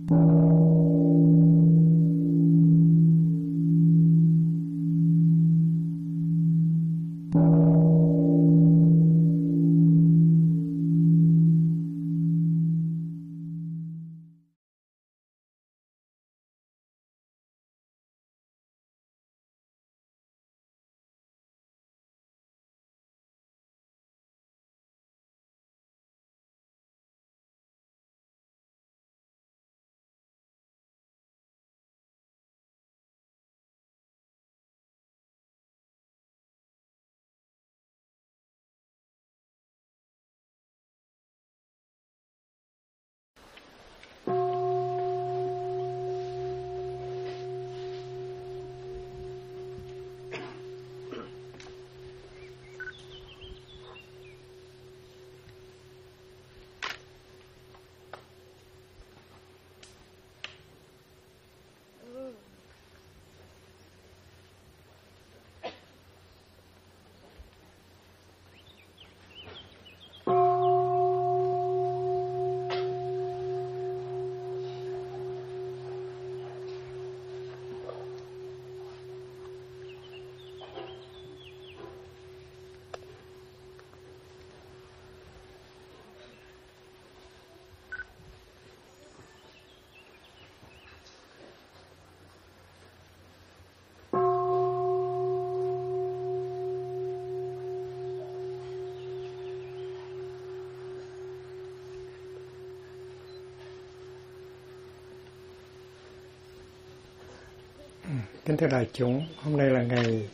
Kính thưa đại chúng, hôm nay là ngày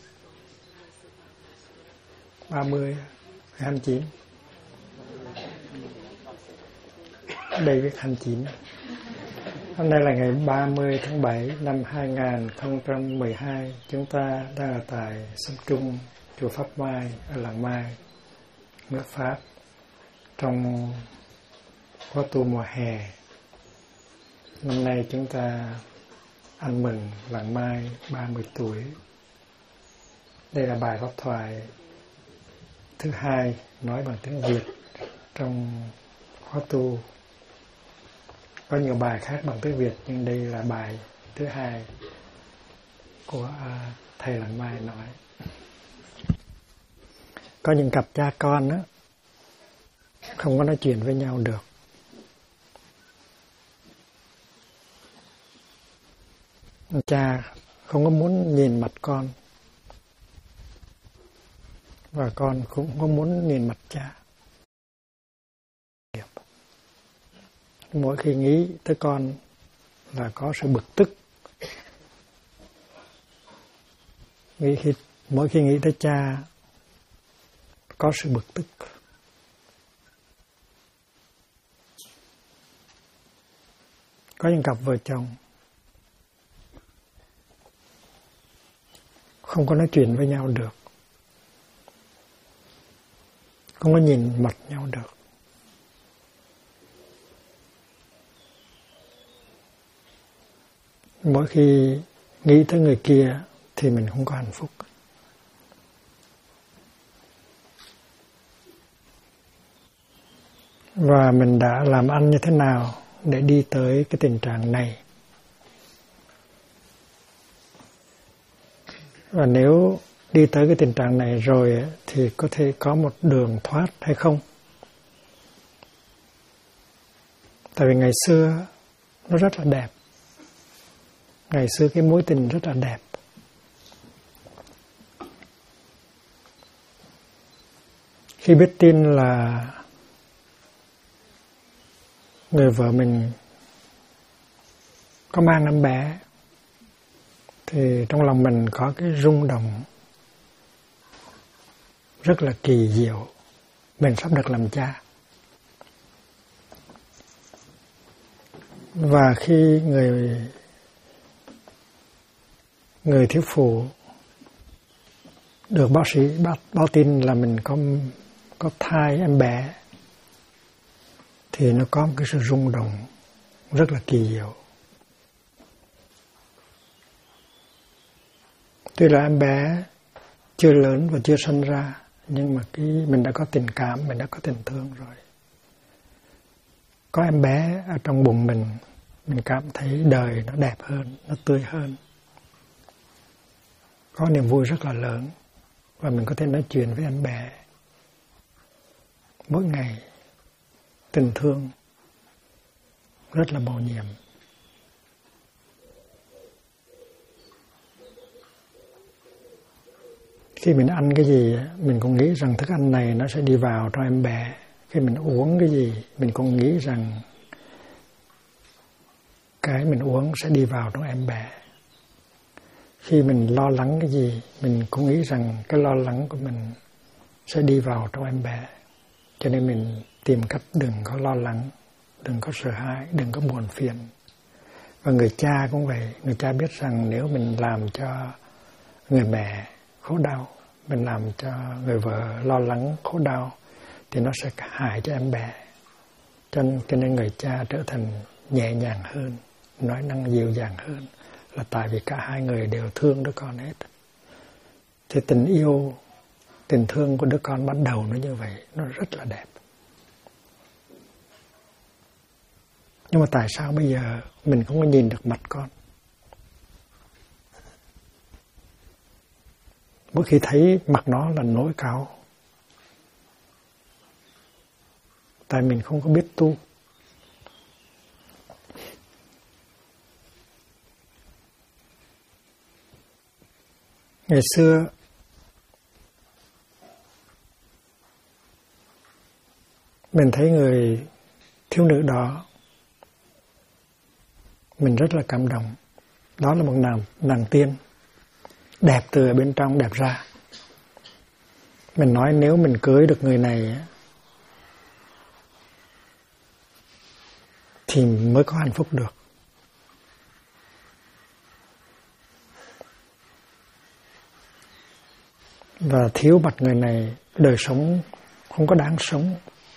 30, 29. Đây viết 29. Hôm nay là ngày 30 tháng 7 năm 2012. Chúng ta đang ở tại Sông Trung, chùa Pháp Mai ở Làng Mai, nước Pháp, trong khóa tu mùa hè. Năm nay chúng ta ăn mừng Làng Mai 30 tuổi. Đây là bài pháp thoại thứ hai nói bằng tiếng Việt trong khóa tu. Có nhiều bài khác bằng tiếng Việt, nhưng đây là bài thứ hai của thầy Làng Mai nói. Có những cặp cha con đó, không có nói chuyện với nhau được. Cha không có muốn nhìn mặt con, và con cũng không có muốn nhìn mặt cha. Mỗi khi nghĩ tới con là có sự bực tức. Mỗi khi nghĩ tới cha có sự bực tức. Có những cặp vợ chồng không có nói chuyện với nhau được, không có nhìn mặt nhau được. Mỗi khi nghĩ tới người kia thì mình không có hạnh phúc. Và mình đã làm ăn như thế nào để đi tới cái tình trạng này? Và nếu đi tới cái tình trạng này rồi thì có thể có một đường thoát hay không? Tại vì ngày xưa nó rất là đẹp. Ngày xưa cái mối tình rất là đẹp. Khi biết tin là người vợ mình có mang em bé, thì trong lòng mình có cái rung động rất là kỳ diệu. Mình sắp được làm cha. Và khi người thiếu phụ được bác sĩ báo tin là mình có thai em bé, thì nó có một cái sự rung động rất là kỳ diệu. Tuy là em bé chưa lớn và chưa sinh ra, nhưng mà mình đã có tình cảm, mình đã có tình thương rồi. Có em bé ở trong bụng mình mình cảm thấy đời nó đẹp hơn, nó tươi hơn, có niềm vui rất là lớn, và mình có thể nói chuyện với anh bè mỗi ngày, tình thương rất là mầu nhiệm. Khi mình ăn cái gì, mình cũng nghĩ rằng thức ăn này nó sẽ đi vào trong em bé. Khi mình uống cái gì, mình cũng nghĩ rằng cái mình uống sẽ đi vào trong em bé. Khi mình lo lắng cái gì, mình cũng nghĩ rằng cái lo lắng của mình sẽ đi vào trong em bé. Cho nên mình tìm cách đừng có lo lắng, đừng có sợ hãi, đừng có buồn phiền. Và người cha cũng vậy, người cha biết rằng nếu mình làm cho người mẹ khổ đau, mình làm cho người vợ lo lắng khổ đau, thì nó sẽ hại cho em bé. Cho nên người cha trở thành nhẹ nhàng hơn, nói năng dịu dàng hơn, là tại vì cả hai người đều thương đứa con hết. Thì tình yêu, tình thương của đứa con ban đầu nó như vậy, nó rất là đẹp. Nhưng mà tại sao bây giờ mình không có nhìn được mặt con? Mỗi khi thấy mặt nó là nỗi cáu. Tại mình không có biết tu. Ngày xưa mình thấy người thiếu nữ đó, mình rất là cảm động. Đó là một nàng tiên, đẹp từ ở bên trong, đẹp ra. Mình nói nếu mình cưới được người này thì mới có hạnh phúc được. Và thiếu mặt người này, đời sống không có đáng sống.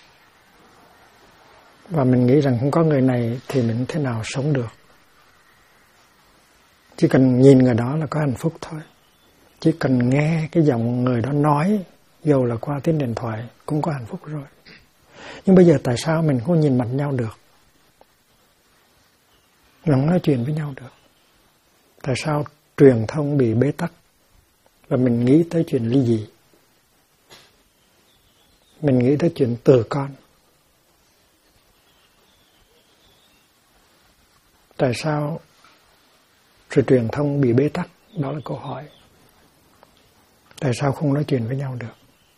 Và mình nghĩ rằng không có người này thì mình thế nào sống được. Chỉ cần nhìn người đó là có hạnh phúc thôi. Chỉ cần nghe cái giọng người đó nói, dù là qua tiếng điện thoại, cũng có hạnh phúc rồi. Nhưng bây giờ tại sao mình không nhìn mặt nhau được? Mình không nói chuyện với nhau được. Tại sao truyền thông bị bế tắc? Và mình nghĩ tới chuyện ly dị. Mình nghĩ tới chuyện từ con. Tại sao sự truyền thông bị bế tắc? Đó là câu hỏi. Tại sao không nói chuyện với nhau được?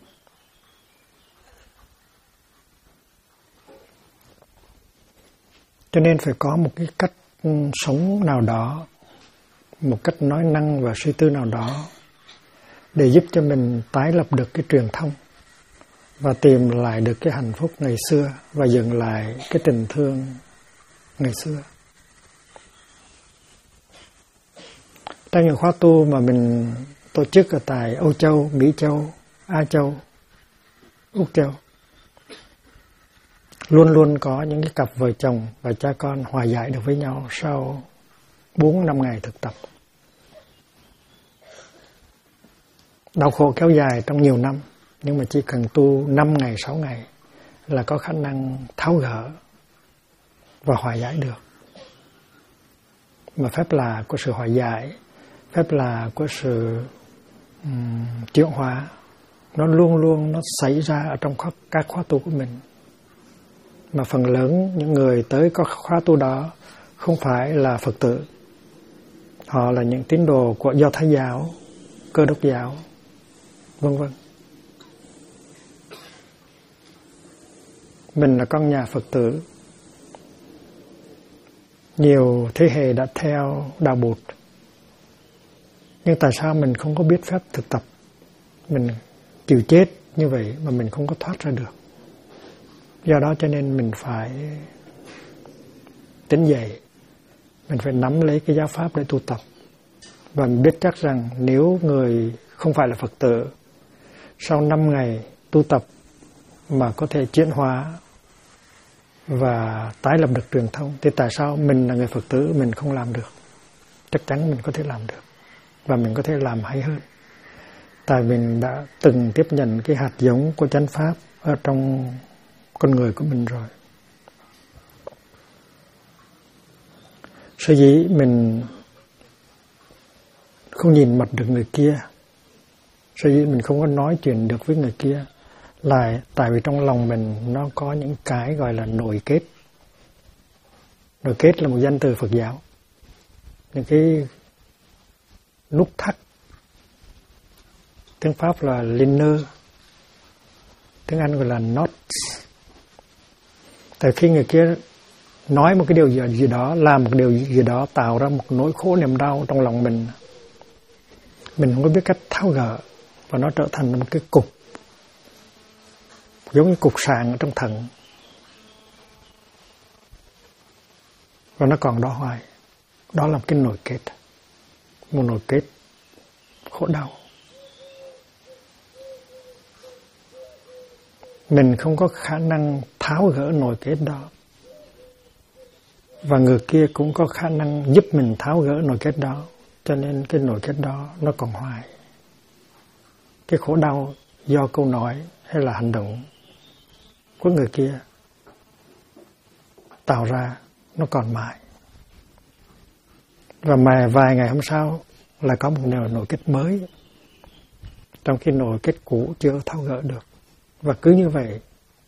Cho nên phải có một cái cách sống nào đó, một cách nói năng và suy tư nào đó để giúp cho mình tái lập được cái truyền thông và tìm lại được cái hạnh phúc ngày xưa và dựng lại cái tình thương ngày xưa. Trong những khóa tu mà mình tổ chức ở tại Âu Châu, Mỹ Châu, Á Châu, Úc Châu, luôn luôn có những cái cặp vợ chồng và cha con hòa giải được với nhau sau 4-5 ngày thực tập. Đau khổ kéo dài trong nhiều năm, nhưng mà chỉ cần tu 5 ngày, 6 ngày là có khả năng tháo gỡ và hòa giải được. Mà phép lạ của sự hòa giải, phép lạ của sự chuyển hóa, nó luôn luôn nó xảy ra ở trong các khóa tu của mình. Mà phần lớn những người tới có khóa tu đó không phải là Phật tử. Họ là những tín đồ của Do Thái giáo, Cơ Đốc giáo, vân vân. Mình là con nhà Phật tử. Nhiều thế hệ đã theo đạo Bụt. Nhưng tại sao mình không có biết phép thực tập? Mình chịu chết như vậy mà mình không có thoát ra được. Do đó cho nên mình phải tỉnh dậy. Mình phải nắm lấy cái giáo pháp để tu tập. Và mình biết chắc rằng nếu người không phải là Phật tử, sau 5 ngày tu tập mà có thể chuyển hóa và tái lập được truyền thông, thì tại sao mình là người Phật tử mình không làm được? Chắc chắn mình có thể làm được. Và mình có thể làm hay hơn. Tại mình đã từng tiếp nhận cái hạt giống của chánh pháp ở trong con người của mình rồi. Sở dĩ mình không nhìn mặt được người kia, sở dĩ mình không có nói chuyện được với người kia là tại vì trong lòng mình nó có những cái gọi là nội kết. Nội kết là một danh từ Phật giáo. Những cái nút thắt, tiếng Pháp là linner, tiếng Anh gọi là knots. Tại khi người kia nói một cái điều gì đó, làm một điều gì đó, tạo ra một nỗi khổ niềm đau trong lòng mình không có biết cách tháo gỡ, và nó trở thành một cái cục, giống như cục sạn ở trong thận, và nó còn đó hoài. Đó là một cái nội kết, một nội kết khổ đau. Mình không có khả năng tháo gỡ nội kết đó, và người kia cũng có khả năng giúp mình tháo gỡ nội kết đó, cho nên cái nội kết đó nó còn hoài. Cái khổ đau do câu nói hay là hành động của người kia tạo ra nó còn mãi. Và mà vài ngày hôm sau là có một nội kết mới, trong khi nội kết cũ chưa tháo gỡ được. Và cứ như vậy,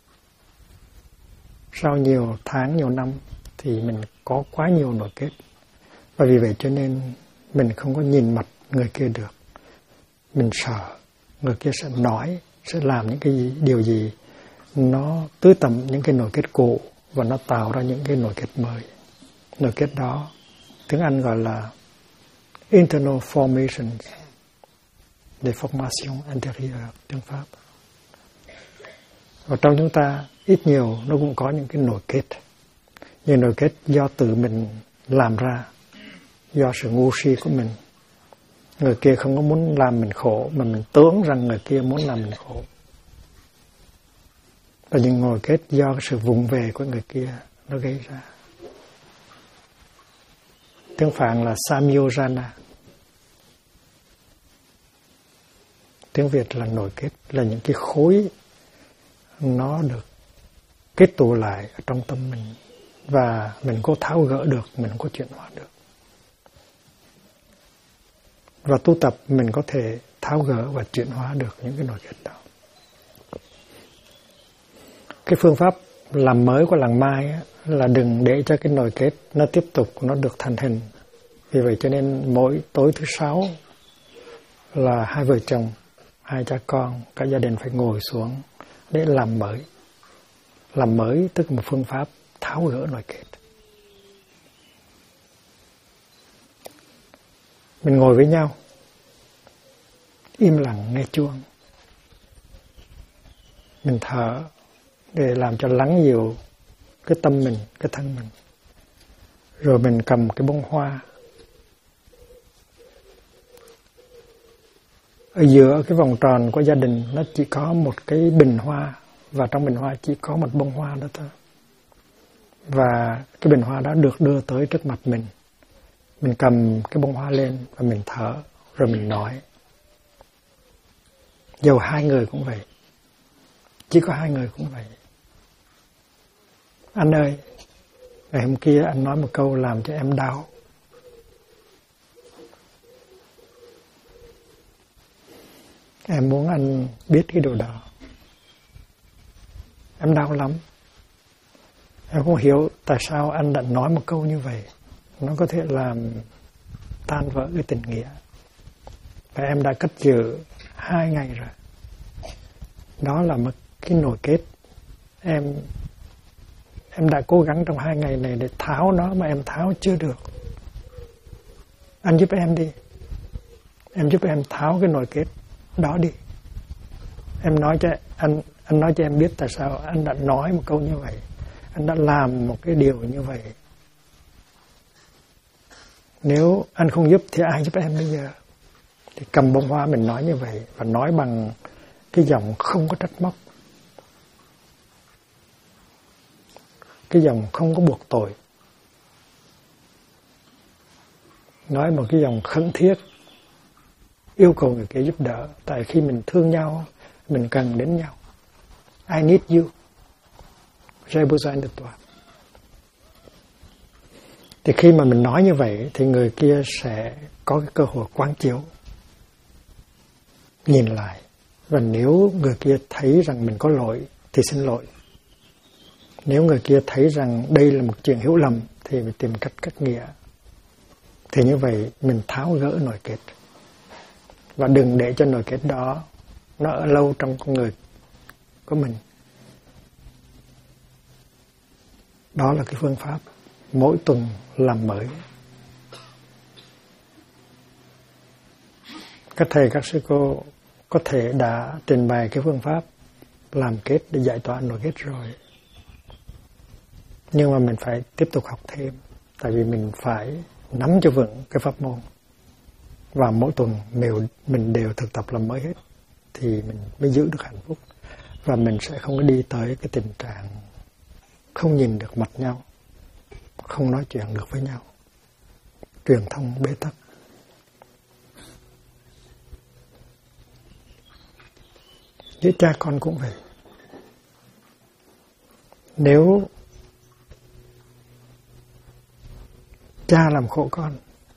sau nhiều tháng, nhiều năm thì mình có quá nhiều nội kết. Và vì vậy cho nên mình không có nhìn mặt người kia được. Mình sợ người kia sẽ nói, sẽ làm những cái điều gì nó tứ tẩm những cái nội kết cũ và nó tạo ra những cái nội kết mới. Nội kết đó tiếng Anh gọi là internal formations, deformation intérieure, tiếng Pháp. Và trong chúng ta ít nhiều nó cũng có những cái nội kết. Nhưng nội kết do tự mình làm ra, do sự ngu si của mình. Người kia không có muốn làm mình khổ, mà mình tưởng rằng người kia muốn làm mình khổ. Và những nội kết do cái sự vụng về của người kia nó gây ra. Tiếng Phạn là samyojana. Tiếng Việt là nội kết, là những cái khối nó được kết tụ lại ở trong tâm mình, và mình có tháo gỡ được, mình có chuyển hóa được. Và tu tập mình có thể tháo gỡ và chuyển hóa được những cái nội kết đó. Cái phương pháp làm mới của làng Mai là đừng để cho cái nội kết nó tiếp tục nó được thành hình. Vì vậy cho nên mỗi tối thứ Sáu là hai vợ chồng, hai cha con, cả gia đình phải ngồi xuống để làm mới. Làm mới tức là một phương pháp tháo gỡ nội kết. Mình ngồi với nhau, im lặng nghe chuông. Mình thở để làm cho lắng dịu cái tâm mình, cái thân mình. Rồi mình cầm cái bông hoa. Ở giữa cái vòng tròn của gia đình nó chỉ có một cái bình hoa, và trong bình hoa chỉ có một bông hoa đó thôi. Và cái bình hoa đó được đưa tới trước mặt mình. Mình cầm cái bông hoa lên và mình thở, rồi mình nói. Dầu hai người cũng vậy. Chỉ có hai người cũng vậy. Anh ơi, ngày hôm kia anh nói một câu làm cho em đau. Em muốn anh biết cái điều đó. Em đau lắm. Em không hiểu tại sao anh đã nói một câu như vậy. Nó có thể làm tan vỡ cái tình nghĩa. Và em đã cất giữ 2 ngày rồi. Đó là một cái nội kết. Em đã cố gắng trong 2 ngày này để tháo nó mà em tháo chưa được. Anh giúp em đi. Em giúp em tháo cái nội kết đó đi. Em nói cho anh nói cho em biết tại sao anh đã nói một câu như vậy. Anh đã làm một cái điều như vậy. Nếu anh không giúp thì ai giúp em bây giờ? Thì cầm bông hoa mình nói như vậy, và nói bằng cái giọng không có trách móc. Cái giọng không có buộc tội. Nói một cái giọng khẩn thiết, yêu cầu người kia giúp đỡ. Tại khi mình thương nhau, mình cần đến nhau. I need you. J'ai besoin de toi. Thì khi mà mình nói như vậy thì người kia sẽ có cái cơ hội quán chiếu, nhìn lại. Và nếu người kia thấy rằng mình có lỗi thì xin lỗi. Nếu người kia thấy rằng đây là một chuyện hiểu lầm thì mình tìm cách cắt nghĩa. Thì như vậy mình tháo gỡ nồi kết. Và đừng để cho nồi kết đó nó ở lâu trong con người của mình. Đó là cái phương pháp mỗi tuần làm mới. Các thầy, các sư cô có thể đã trình bày cái phương pháp làm kết để giải tỏa nồi kết rồi. Nhưng mà mình phải tiếp tục học thêm. Tại vì mình phải nắm cho vững cái pháp môn. Và mỗi tuần mình đều thực tập làm mới hết. Thì mình mới giữ được hạnh phúc. Và mình sẽ không có đi tới cái tình trạng không nhìn được mặt nhau, không nói chuyện được với nhau, truyền thông bế tắc. Với cha con cũng vậy. Nếu cha làm khổ con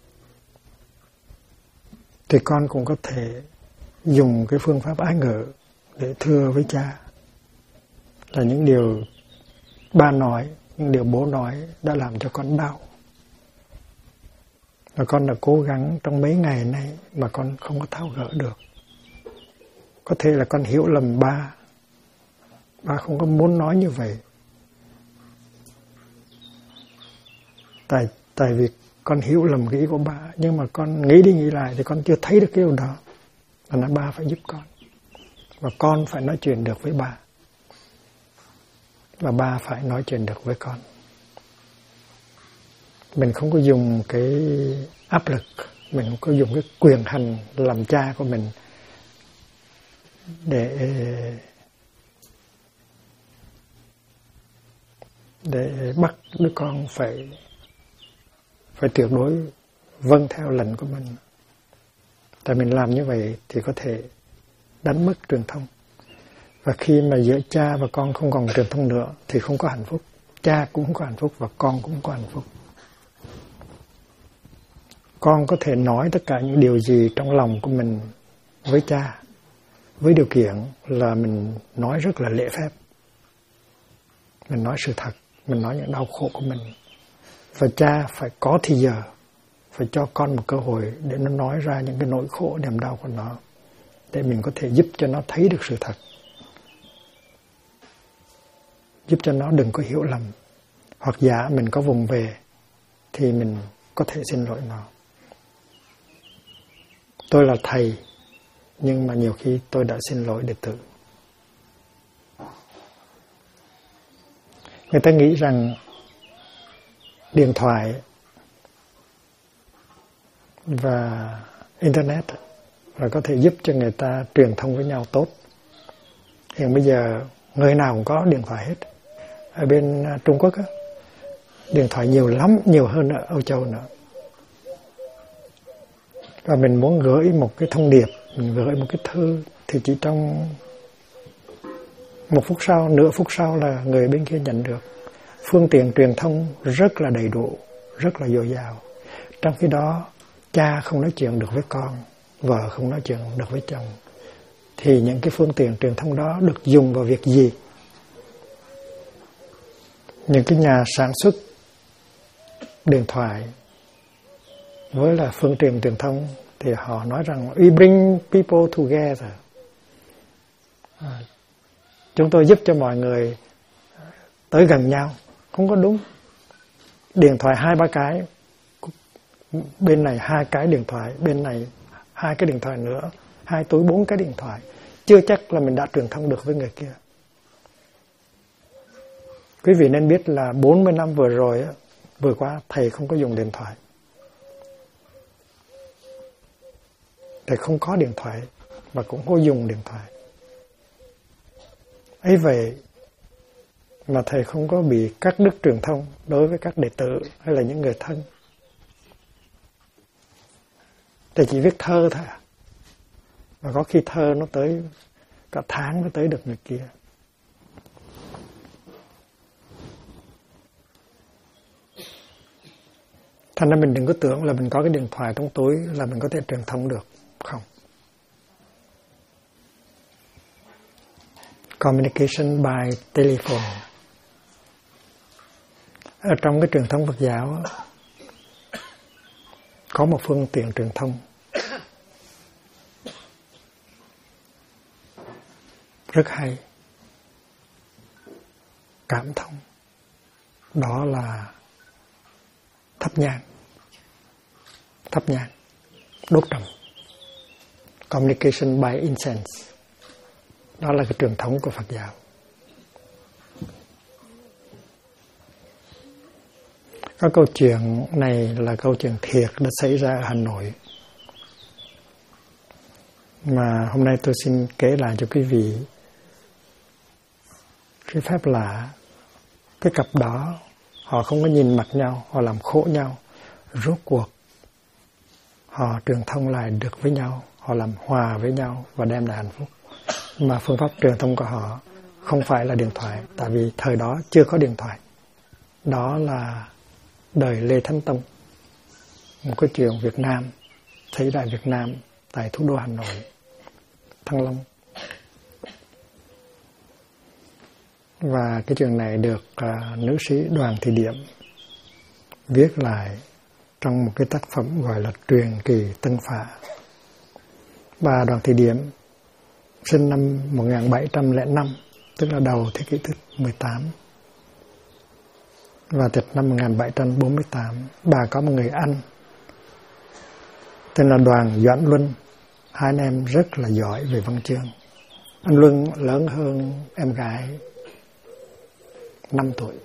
thì con cũng có thể dùng cái phương pháp ái ngữ để thưa với cha là những điều ba nói, những điều bố nói đã làm cho con đau. Và con đã cố gắng trong mấy ngày nay mà con không có tháo gỡ được. Có thể là con hiểu lầm ba. Ba không có muốn nói như vậy. Tại vì con hiểu lầm cái ý của ba. Nhưng mà con nghĩ đi nghĩ lại thì con chưa thấy được cái điều đó. Và là ba phải giúp con. Và con phải nói chuyện được với ba. Và ba phải nói chuyện được với con. Mình không có dùng cái áp lực, mình không có dùng cái quyền hành làm cha của mình để bắt đứa con phải tuyệt đối vâng theo lệnh của mình. Tại mình làm như vậy thì có thể đánh mất truyền thông. Và khi mà giữa cha và con không còn truyền thông nữa thì không có hạnh phúc. Cha cũng không có hạnh phúc và con cũng không có hạnh phúc. Con có thể nói tất cả những điều gì trong lòng của mình với cha, với điều kiện là mình nói rất là lễ phép. Mình nói sự thật, mình nói những đau khổ của mình. Và cha phải có thì giờ, phải cho con một cơ hội để nó nói ra những cái nỗi khổ, niềm đau của nó. Để mình có thể giúp cho nó thấy được sự thật. Giúp cho nó đừng có hiểu lầm. Hoặc giả mình có vùng về thì mình có thể xin lỗi nó. Tôi là thầy, nhưng mà nhiều khi tôi đã xin lỗi đệ tử. Người ta nghĩ rằng điện thoại và Internet là có thể giúp cho người ta truyền thông với nhau tốt. Hiện bây giờ người nào cũng có điện thoại hết. Ở bên Trung Quốc á, điện thoại nhiều lắm, nhiều hơn ở Âu Châu nữa. Và mình muốn gửi một cái thông điệp, mình gửi một cái thư thì chỉ trong 1 phút sau, nửa phút sau là người bên kia nhận được. Phương tiện truyền thông rất là đầy đủ, rất là dồi dào. Trong khi đó, cha không nói chuyện được với con, vợ không nói chuyện được với chồng. Thì những cái phương tiện truyền thông đó được dùng vào việc gì? Những cái nhà sản xuất điện thoại với là phương tiện truyền thông thì họ nói rằng we bring people together. Chúng tôi giúp cho mọi người tới gần nhau. Không có đúng. Điện thoại 2-3 cái, bên này 2 cái điện thoại, bên này 2 cái điện thoại nữa, 2 túi 4 cái điện thoại. Chưa chắc là mình đã truyền thông được với người kia. Quý vị nên biết là 40 năm vừa rồi, vừa qua thầy không có dùng điện thoại. Thầy không có điện thoại và cũng không có dùng điện thoại. Ấy vậy mà thầy không có bị cắt đứt truyền thông đối với các đệ tử hay là những người thân. Thầy chỉ viết thơ thôi. Và có khi thơ nó tới cả tháng mới tới được người kia. Thành ra mình đừng có tưởng là mình có cái điện thoại trong túi là mình có thể truyền thông được. Không. Communication by telephone. Ở trong cái truyền thống Phật giáo có một phương tiện truyền thông rất hay, cảm thông. Đó là thắp nhang, đốt trầm. Communication by incense. Đó là cái truyền thống của Phật giáo. Có câu chuyện này là câu chuyện thiệt đã xảy ra ở Hà Nội, mà hôm nay tôi xin kể lại cho quý vị cái phép lạ. Cái cặp đó họ không có nhìn mặt nhau, họ làm khổ nhau, rốt cuộc họ truyền thông lại được với nhau, họ làm hòa với nhau và đem lại hạnh phúc. Mà phương pháp truyền thông của họ không phải là điện thoại, tại vì thời đó chưa có điện thoại. Đó là đời Lê Thánh Tông, một cái chuyện Việt Nam xảy ra Việt Nam tại thủ đô Hà Nội, Thăng Long. Và cái chuyện này được nữ sĩ Đoàn Thị Điểm viết lại trong một cái tác phẩm gọi là Truyền kỳ Tân Phả. Bà Đoàn Thị Điểm sinh năm 1705, tức là đầu thế kỷ thứ 18, và tịch năm 1748. Bà có một người anh tên là Đoàn Doãn Luân. Hai anh em rất là giỏi về văn chương. Anh Luân lớn hơn em gái 5 tuổi.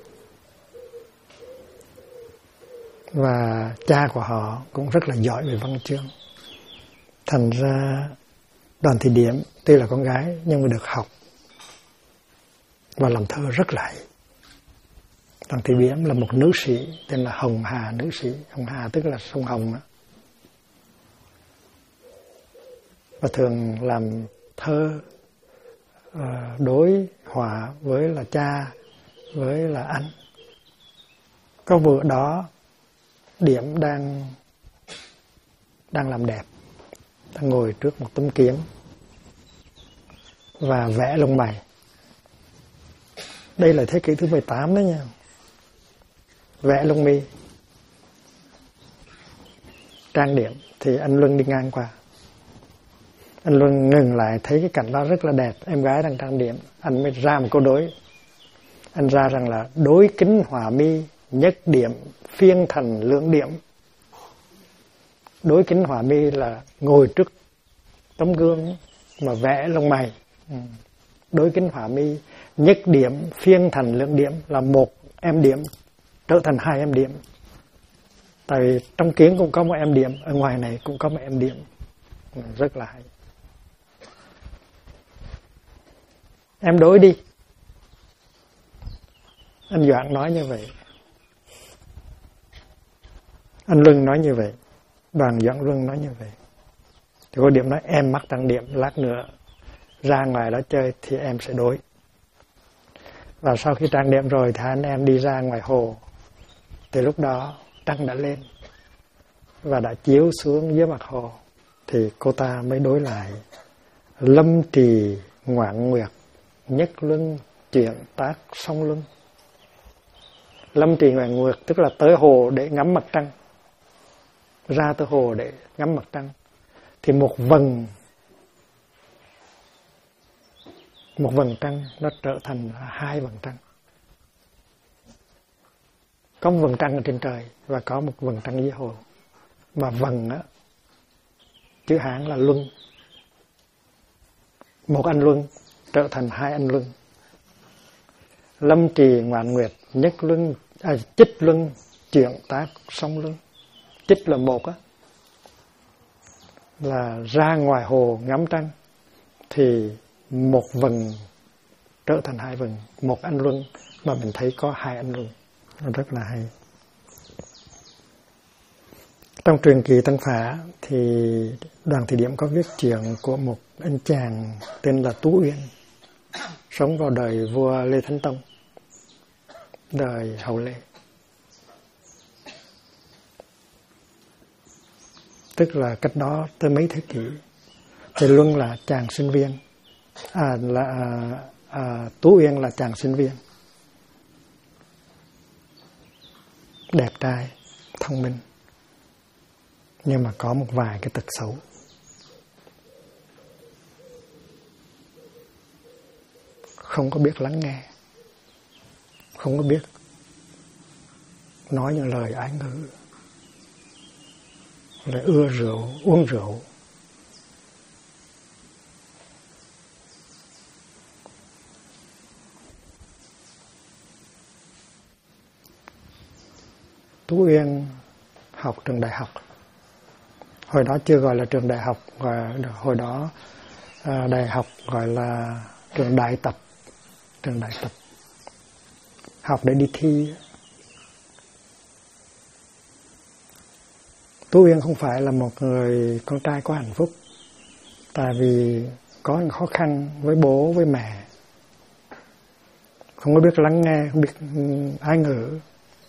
Và cha của họ cũng rất là giỏi về văn chương. Thành ra Đoàn Thị Điểm tuy là con gái nhưng mà được học và làm thơ rất là hay. Đoàn Thị Điểm là một nữ sĩ tên là Hồng Hà nữ sĩ. Hồng Hà tức là sông Hồng đó. Và thường làm thơ đối họa với là cha, với là anh. Có bữa đó Điểm đang làm đẹp, đang ngồi trước một tấm kiếm và vẽ lông mày. Đây là thế kỷ thứ 18 đó nha. Vẽ lông mi, trang điểm, thì anh Luân đi ngang qua. Anh Luân ngừng lại thấy cái cảnh đó rất là đẹp, em gái đang trang điểm. Anh mới ra một câu đối. Anh ra rằng là đối kính hòa mi, nhất điểm, phiên thành lượng điểm. Đối kính hòa mi là ngồi trước tấm gương mà vẽ lông mày. Đối kính hòa mi, nhất điểm, phiên thành lượng điểm là một em điểm trở thành hai em điểm. Tại vì trong kiến cũng có một em điểm, ở ngoài này cũng có một em điểm. Rất là hay. Em đối đi. Anh Doãn nói như vậy. Anh Luân nói như vậy. Đoàn Doãn Luân nói như vậy. Thì cô Điểm nói em mắc trang điểm, lát nữa ra ngoài đó chơi thì em sẽ đối. Và sau khi trang điểm rồi thì anh em đi ra ngoài hồ. Thì lúc đó trăng đã lên và đã chiếu xuống dưới mặt hồ. Thì cô ta mới đối lại. Lâm trì ngoạn nguyệt, nhất luân chuyển tác song luân. Lâm trì ngoạn nguyệt tức là tới hồ để ngắm mặt trăng. Ra tới hồ để ngắm mặt trăng. Thì một vầng trăng nó trở thành hai vầng trăng. Có một vầng trăng ở trên trời và có một vầng trăng dưới hồ. Mà vầng á, chữ Hán là luân. Một anh luân trở thành hai anh luân. Lâm trì ngoạn nguyệt, nhất luân, chích luân, chuyển tác song luân. Chích là một á, là ra ngoài hồ ngắm trăng thì một vầng trở thành hai vầng, một anh luân mà mình thấy có hai anh luân. Nó rất là hay. Trong truyền kỳ Tân Phả thì Đoàn Thị Điểm có viết chuyện của một anh chàng tên là Tú Uyên, sống vào đời vua Lê Thánh Tông, đời Hậu Lê. tức là cách đó tới mấy thế kỷ. Thì Luân là chàng sinh viên, Tú Uyên là chàng sinh viên, đẹp trai, thông minh, nhưng mà có một vài cái tật xấu. Không có biết lắng nghe, không có biết nói những lời ái ngữ, lại ưa rượu, uống rượu. Tú Uyên học trường đại học. Hồi đó chưa gọi là trường đại học, hồi đó đại học gọi là trường đại tập. Trường đại tập. Học để đi thi. Tú Uyên không phải là một người con trai có hạnh phúc, tại vì có những khó khăn với bố, với mẹ. Không có biết lắng nghe, không biết ái ngữ.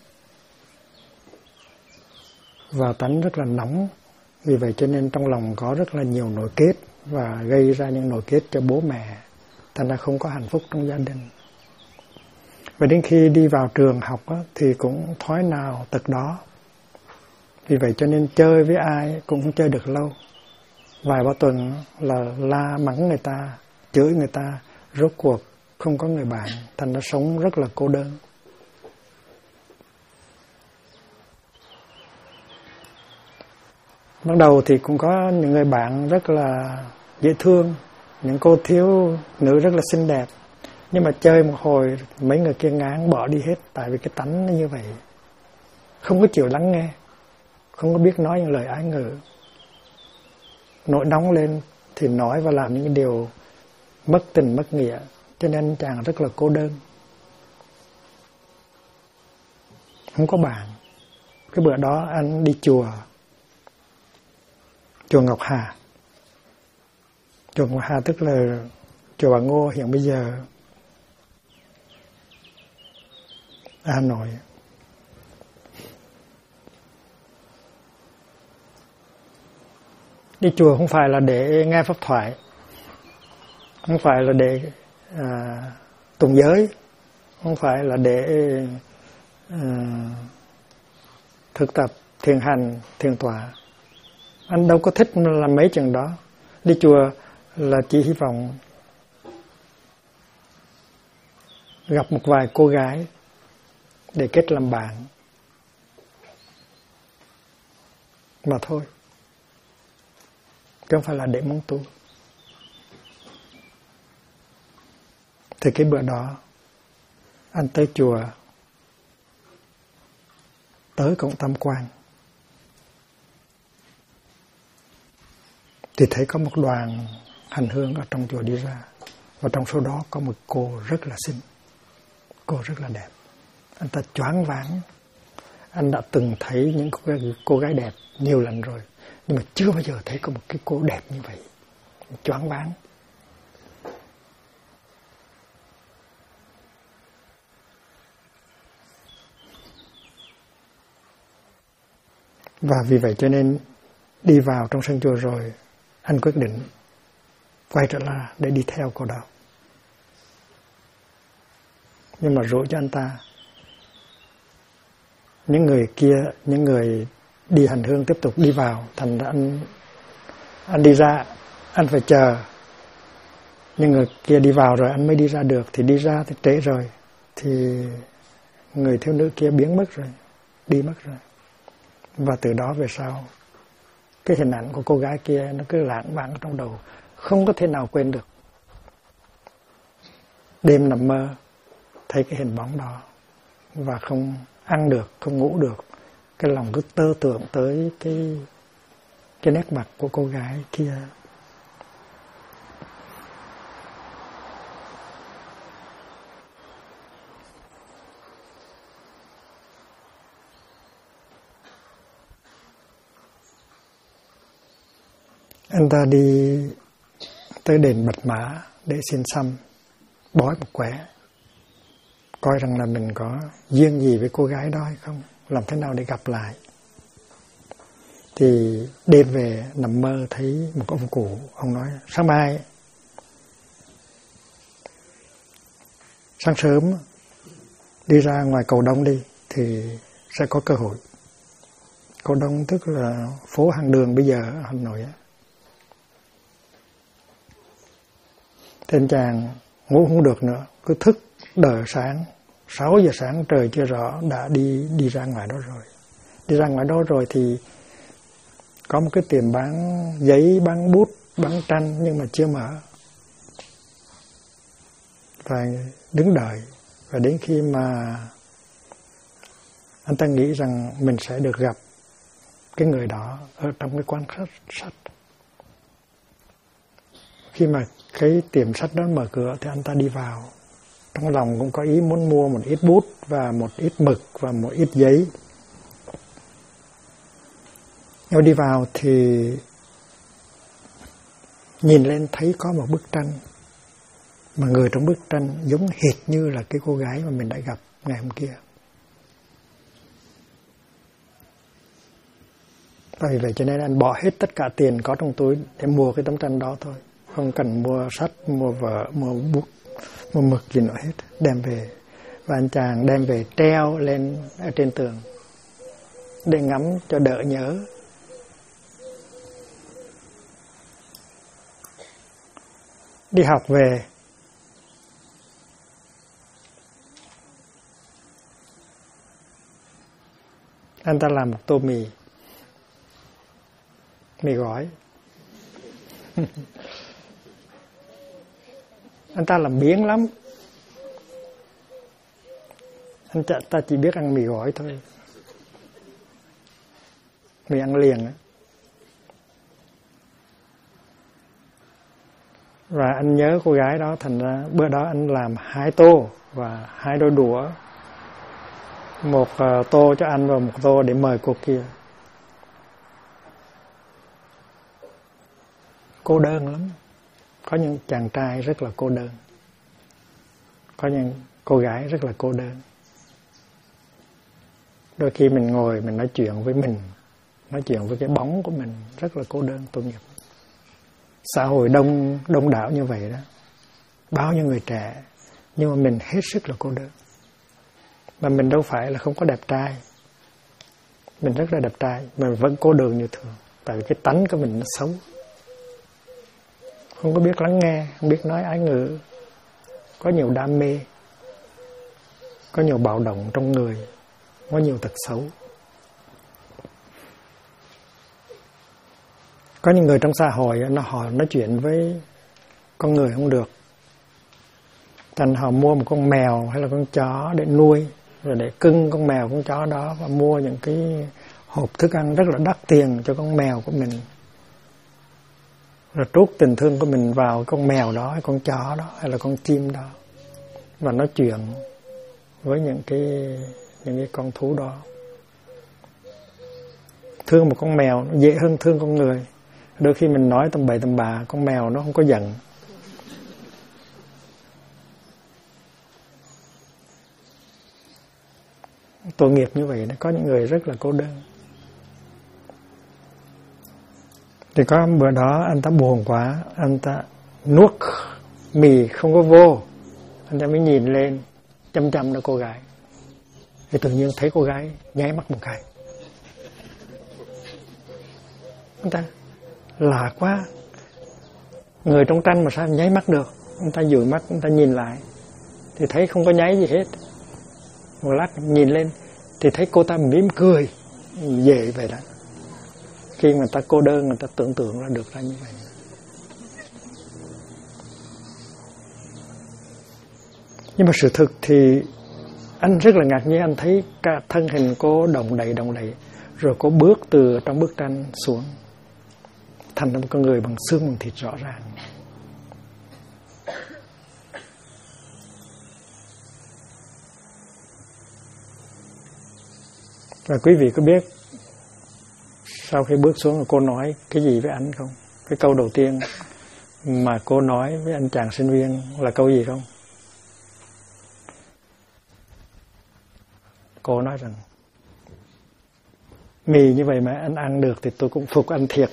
Và tánh rất là nóng. Vì vậy cho nên trong lòng có rất là nhiều nội kết và gây ra những nội kết cho bố mẹ. Thành ra không có hạnh phúc trong gia đình. Và đến khi đi vào trường học á, thì cũng thói nào tật đó. Vì vậy cho nên chơi với ai cũng không chơi được lâu. Vài ba tuần là la mắng người ta, chửi người ta, rốt cuộc không có người bạn. Thành ra sống rất là cô đơn. Ban đầu thì cũng có những người bạn rất là dễ thương, những cô thiếu nữ rất là xinh đẹp. Nhưng mà chơi một hồi mấy người kia ngán bỏ đi hết, tại vì cái tánh nó như vậy. Không có chịu lắng nghe, không có biết nói những lời ái ngữ. Nổi nóng lên thì nói và làm những điều mất tình mất nghĩa, cho nên chàng rất là cô đơn. Không có bạn. Cái bữa đó anh đi chùa Ngọc Hà. Chùa Ngọc Hà tức là chùa Bà Ngô hiện bây giờ ở Hà Nội. Đi chùa không phải là để nghe pháp thoại, không phải là để tụng giới, không phải là để thực tập thiền hành, thiền tọa. Anh đâu có thích làm mấy chuyện đó. Đi chùa là chỉ hy vọng gặp một vài cô gái để kết làm bạn mà thôi, chứ không phải là để muốn tu. Thì cái bữa đó anh tới chùa, tới cổng Tam Quan, thì thấy có một đoàn hành hương ở trong chùa đi ra. Và trong số đó có một cô rất là xinh, cô rất là đẹp. Anh ta choáng váng. Anh đã từng thấy những cô gái đẹp nhiều lần rồi, nhưng mà chưa bao giờ thấy có một cái cô đẹp như vậy. Choáng váng. Và vì vậy cho nên đi vào trong sân chùa rồi, anh quyết định quay trở lại để đi theo cô đó. Nhưng mà rủi cho anh ta, những người kia, những người đi hành hương tiếp tục đi vào, thành ra anh đi ra, anh phải chờ những người kia đi vào rồi anh mới đi ra được. Thì đi ra thì trễ rồi, thì người thiếu nữ kia biến mất rồi, đi mất rồi. Và từ đó về sau, cái hình ảnh của cô gái kia nó cứ lãng vãng trong đầu, không có thể nào quên được. Đêm nằm mơ thấy cái hình bóng đó và không ăn được, không ngủ được. Cái lòng cứ tơ tưởng tới cái nét mặt của cô gái kia. Anh ta đi tới đền Bạch Mã để xin xăm, bói một quẻ, coi rằng là mình có duyên gì với cô gái đó hay không, làm thế nào để gặp lại. Thì đêm về nằm mơ thấy một ông cụ, ông nói sáng mai sáng sớm đi ra ngoài cầu Đông đi thì sẽ có cơ hội. Cầu Đông tức là phố hàng đường bây giờ ở Hà Nội. Tên chàng ngủ không được nữa, cứ thức đợi sáng, 6 giờ sáng trời chưa rõ đã đi ra ngoài đó rồi. Đi ra ngoài đó rồi thì có một cái tiệm bán giấy, bán bút, bán tranh nhưng mà chưa mở. Và đứng đợi, và đến khi mà anh ta nghĩ rằng mình sẽ được gặp cái người đó ở trong cái quán sách. Khi mà cái tiệm sách đó mở cửa thì anh ta đi vào. Trong lòng cũng có ý muốn mua một ít bút và một ít mực và một ít giấy. Nhưng đi vào thì nhìn lên thấy có một bức tranh, mà người trong bức tranh giống hệt như là cái cô gái mà mình đã gặp ngày hôm kia. Vì vậy cho nên anh bỏ hết tất cả tiền có trong túi để mua cái tấm tranh đó thôi. Không cần mua sách, mua vở, mua bút, mua mực gì nữa hết. Đem về. Và anh chàng đem về treo lên ở trên tường để ngắm cho đỡ nhớ. Đi học về, anh ta làm một tô mì gói. Anh ta làm biếng lắm. Anh ta chỉ biết ăn mì gói thôi, mì ăn liền á. Và anh nhớ cô gái đó, thành ra bữa đó anh làm 2 tô và 2 đôi đũa, một tô cho anh và một tô để mời cô kia. Cô đơn lắm. Có những chàng trai rất là cô đơn, có những cô gái rất là cô đơn. Đôi khi mình ngồi mình nói chuyện với mình, nói chuyện với cái bóng của mình, rất là cô đơn, tội nghiệp. Xã hội đông đảo như vậy đó, bao nhiêu người trẻ, nhưng mà mình hết sức là cô đơn. Mà mình đâu phải là không có đẹp trai, mình rất là đẹp trai, mà vẫn cô đơn như thường. Tại vì cái tánh của mình nó xấu, không có biết lắng nghe, không biết nói ái ngữ, có nhiều đam mê, có nhiều bạo động trong người, có nhiều tật xấu. Có những người trong xã hội họ nói chuyện với con người không được, thành họ mua một con mèo hay là con chó để nuôi, rồi để cưng con mèo con chó đó, và mua những cái hộp thức ăn rất là đắt tiền cho con mèo của mình, rồi trút tình thương của mình vào con mèo đó hay con chó đó hay là con chim đó, và nói chuyện với những cái con thú đó. Thương một con mèo nó dễ hơn thương con người. Đôi khi mình nói tầm bậy tầm bạ, con mèo nó không có giận. Tội nghiệp như vậy, có những người rất là cô đơn. Thì có bữa đó anh ta buồn quá, anh ta nuốt mì không có vô, anh ta mới nhìn lên chăm chăm đó cô gái. Thì tự nhiên thấy cô gái nháy mắt một cái. Anh ta lạ quá, người trong tranh mà sao nháy mắt được. Anh ta dụi mắt, anh ta nhìn lại thì thấy không có nháy gì hết. Một lát nhìn lên thì thấy cô ta mỉm cười, dễ vậy đó. Khi người ta cô đơn, người ta tưởng tượng ra được ra như vậy. Nhưng mà sự thực thì anh rất là ngạc nhiên, anh thấy cả thân hình cô động đậy, rồi cô bước từ trong bức tranh xuống, thành một con người bằng xương bằng thịt rõ ràng. Và quý vị có biết sau khi bước xuống cô nói cái gì với anh không? Cái câu đầu tiên mà cô nói với anh chàng sinh viên là câu gì không? Cô nói rằng Mì như vậy mà anh ăn được thì tôi cũng phục anh thiệt.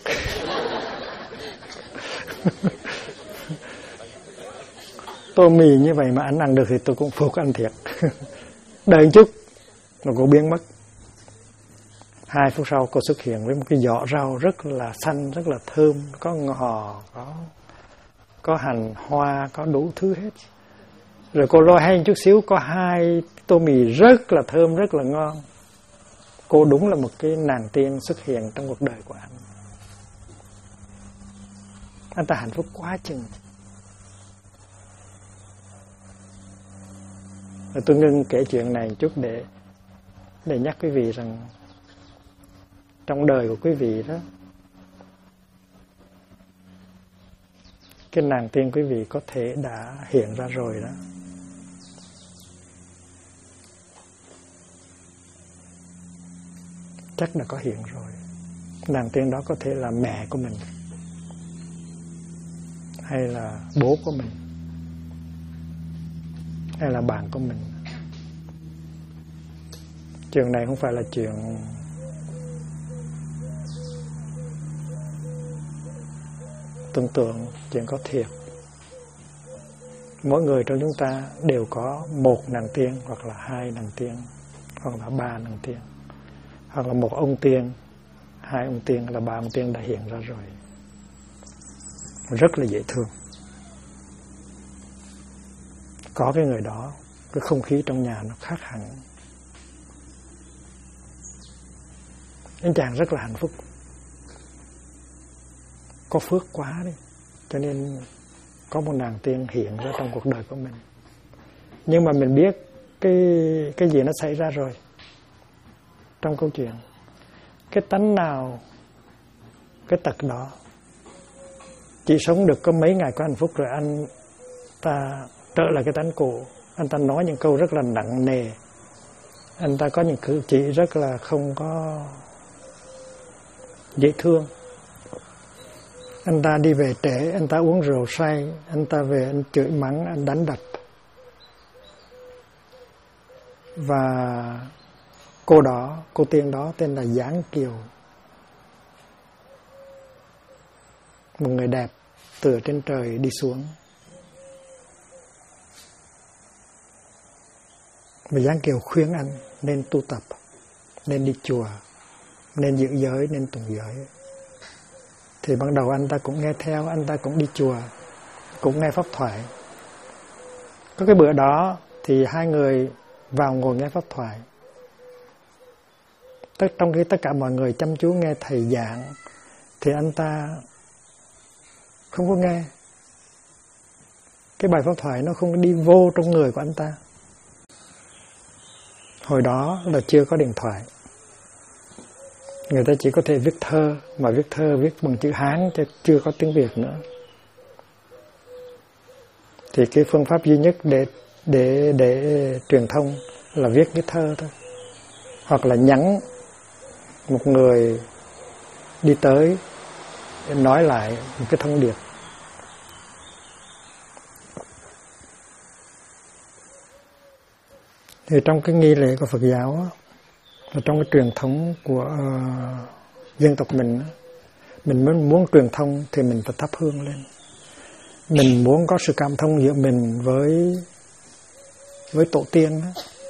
Tô mì như vậy mà anh ăn được thì tôi cũng phục anh thiệt. Đợi chút nó cũng biến mất. 2 phút sau cô xuất hiện với một cái giỏ rau rất là xanh, rất là thơm, có ngò, có hành hoa, có đủ thứ hết. Rồi cô loay hay chút xíu, có 2 tô mì rất là thơm, rất là ngon. Cô đúng là một cái nàng tiên xuất hiện trong cuộc đời của anh. Anh ta hạnh phúc quá chừng. Rồi tôi ngưng kể chuyện này chút để nhắc quý vị rằng trong đời của quý vị đó, cái nàng tiên quý vị có thể đã hiện ra rồi đó. Chắc là có hiện rồi. Nàng tiên đó có thể là mẹ của mình, hay là bố của mình, hay là bạn của mình. Chuyện này không phải là chuyện tưởng tượng, chuyện có thiệt. Mỗi người trong chúng ta đều có 1 nàng tiên, hoặc là 2 nàng tiên, hoặc là 3 nàng tiên, hoặc là 1 ông tiên, 2 ông tiên, là 3 ông tiên đã hiện ra rồi. Rất là dễ thương. Có cái người đó, cái không khí trong nhà nó khác hẳn. Anh chàng rất là hạnh phúc. Có phước quá đi, cho nên có một nàng tiên hiện ra trong cuộc đời của mình. Nhưng mà mình biết cái gì nó xảy ra rồi trong câu chuyện. Cái tánh nào, cái tật đó, chỉ sống được có mấy ngày có hạnh phúc rồi anh ta trở lại cái tánh cũ. Anh ta nói những câu rất là nặng nề, anh ta có những cử chỉ rất là không có dễ thương. Anh ta đi về trễ, anh ta uống rượu say, anh ta về anh chửi mắng, anh đánh đập. Và cô tiên đó tên là Giáng Kiều, một người đẹp từ trên trời đi xuống. Và Giáng Kiều khuyên anh nên tu tập, nên đi chùa, nên giữ giới, nên tùng giới. Thì ban đầu anh ta cũng nghe theo, anh ta cũng đi chùa, cũng nghe pháp thoại. Có cái bữa đó thì 2 người vào ngồi nghe pháp thoại. Trong khi tất cả mọi người chăm chú nghe thầy giảng thì anh ta không có nghe. Cái bài pháp thoại nó không đi vô trong người của anh ta. Hồi đó là chưa có điện thoại, người ta chỉ có thể viết thơ, mà viết thơ viết bằng chữ Hán chứ chưa có tiếng Việt nữa. Thì cái phương pháp duy nhất để truyền thông là viết cái thơ thôi, hoặc là nhắn một người đi tới để nói lại một cái thông điệp. Thì trong cái nghi lễ của Phật giáo, và trong cái truyền thống của dân tộc mình muốn truyền thông thì mình phải thắp hương lên. Mình muốn có sự cảm thông giữa mình với tổ tiên.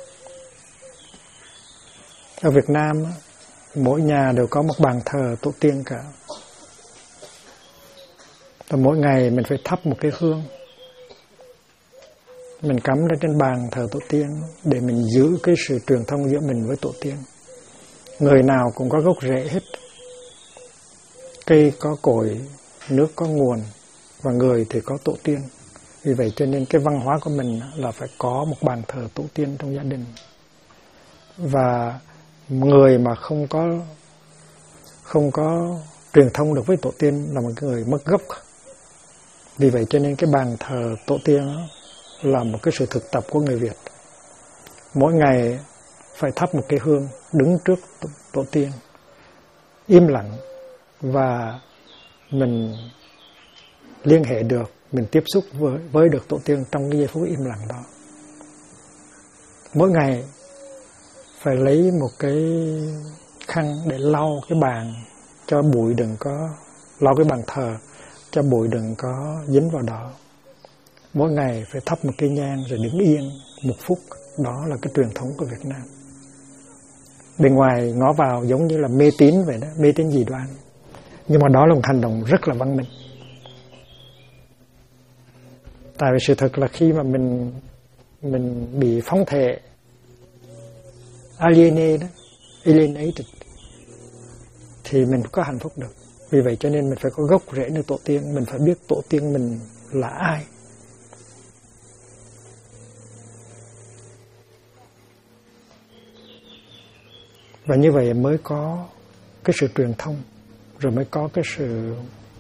Ở Việt Nam, mỗi nhà đều có một bàn thờ tổ tiên cả. Và mỗi ngày mình phải thắp một cái hương, mình cắm lên trên bàn thờ tổ tiên để mình giữ cái sự truyền thông giữa mình với tổ tiên. Người nào cũng có gốc rễ hết. Cây có cội, nước có nguồn, và người thì có tổ tiên. Vì vậy cho nên cái văn hóa của mình là phải có một bàn thờ tổ tiên trong gia đình. Và người mà không có truyền thông được với tổ tiên là một người mất gốc. Vì vậy cho nên cái bàn thờ tổ tiên đó là một cái sự thực tập của người Việt. Mỗi ngày phải thắp một cái hương, đứng trước tổ tiên, im lặng, và mình liên hệ được, mình tiếp xúc với được tổ tiên trong cái giây phút im lặng đó. Mỗi ngày phải lấy một cái khăn để lau cái bàn, cho bụi đừng có, lau cái bàn thờ, cho bụi đừng có dính vào đó. Mỗi ngày phải thắp một cây nhang rồi đứng yên 1 phút. Đó là cái truyền thống của Việt Nam. Bên ngoài ngó vào giống như là mê tín vậy đó, mê tín dị đoan. Nhưng mà đó là một hành động rất là văn minh. Tại vì sự thật là khi mà mình bị phóng thể alienated thì mình có hạnh phúc được. Vì vậy cho nên mình phải có gốc rễ nơi tổ tiên, mình phải biết tổ tiên mình là ai. Và như vậy mới có cái sự truyền thông, rồi mới có cái sự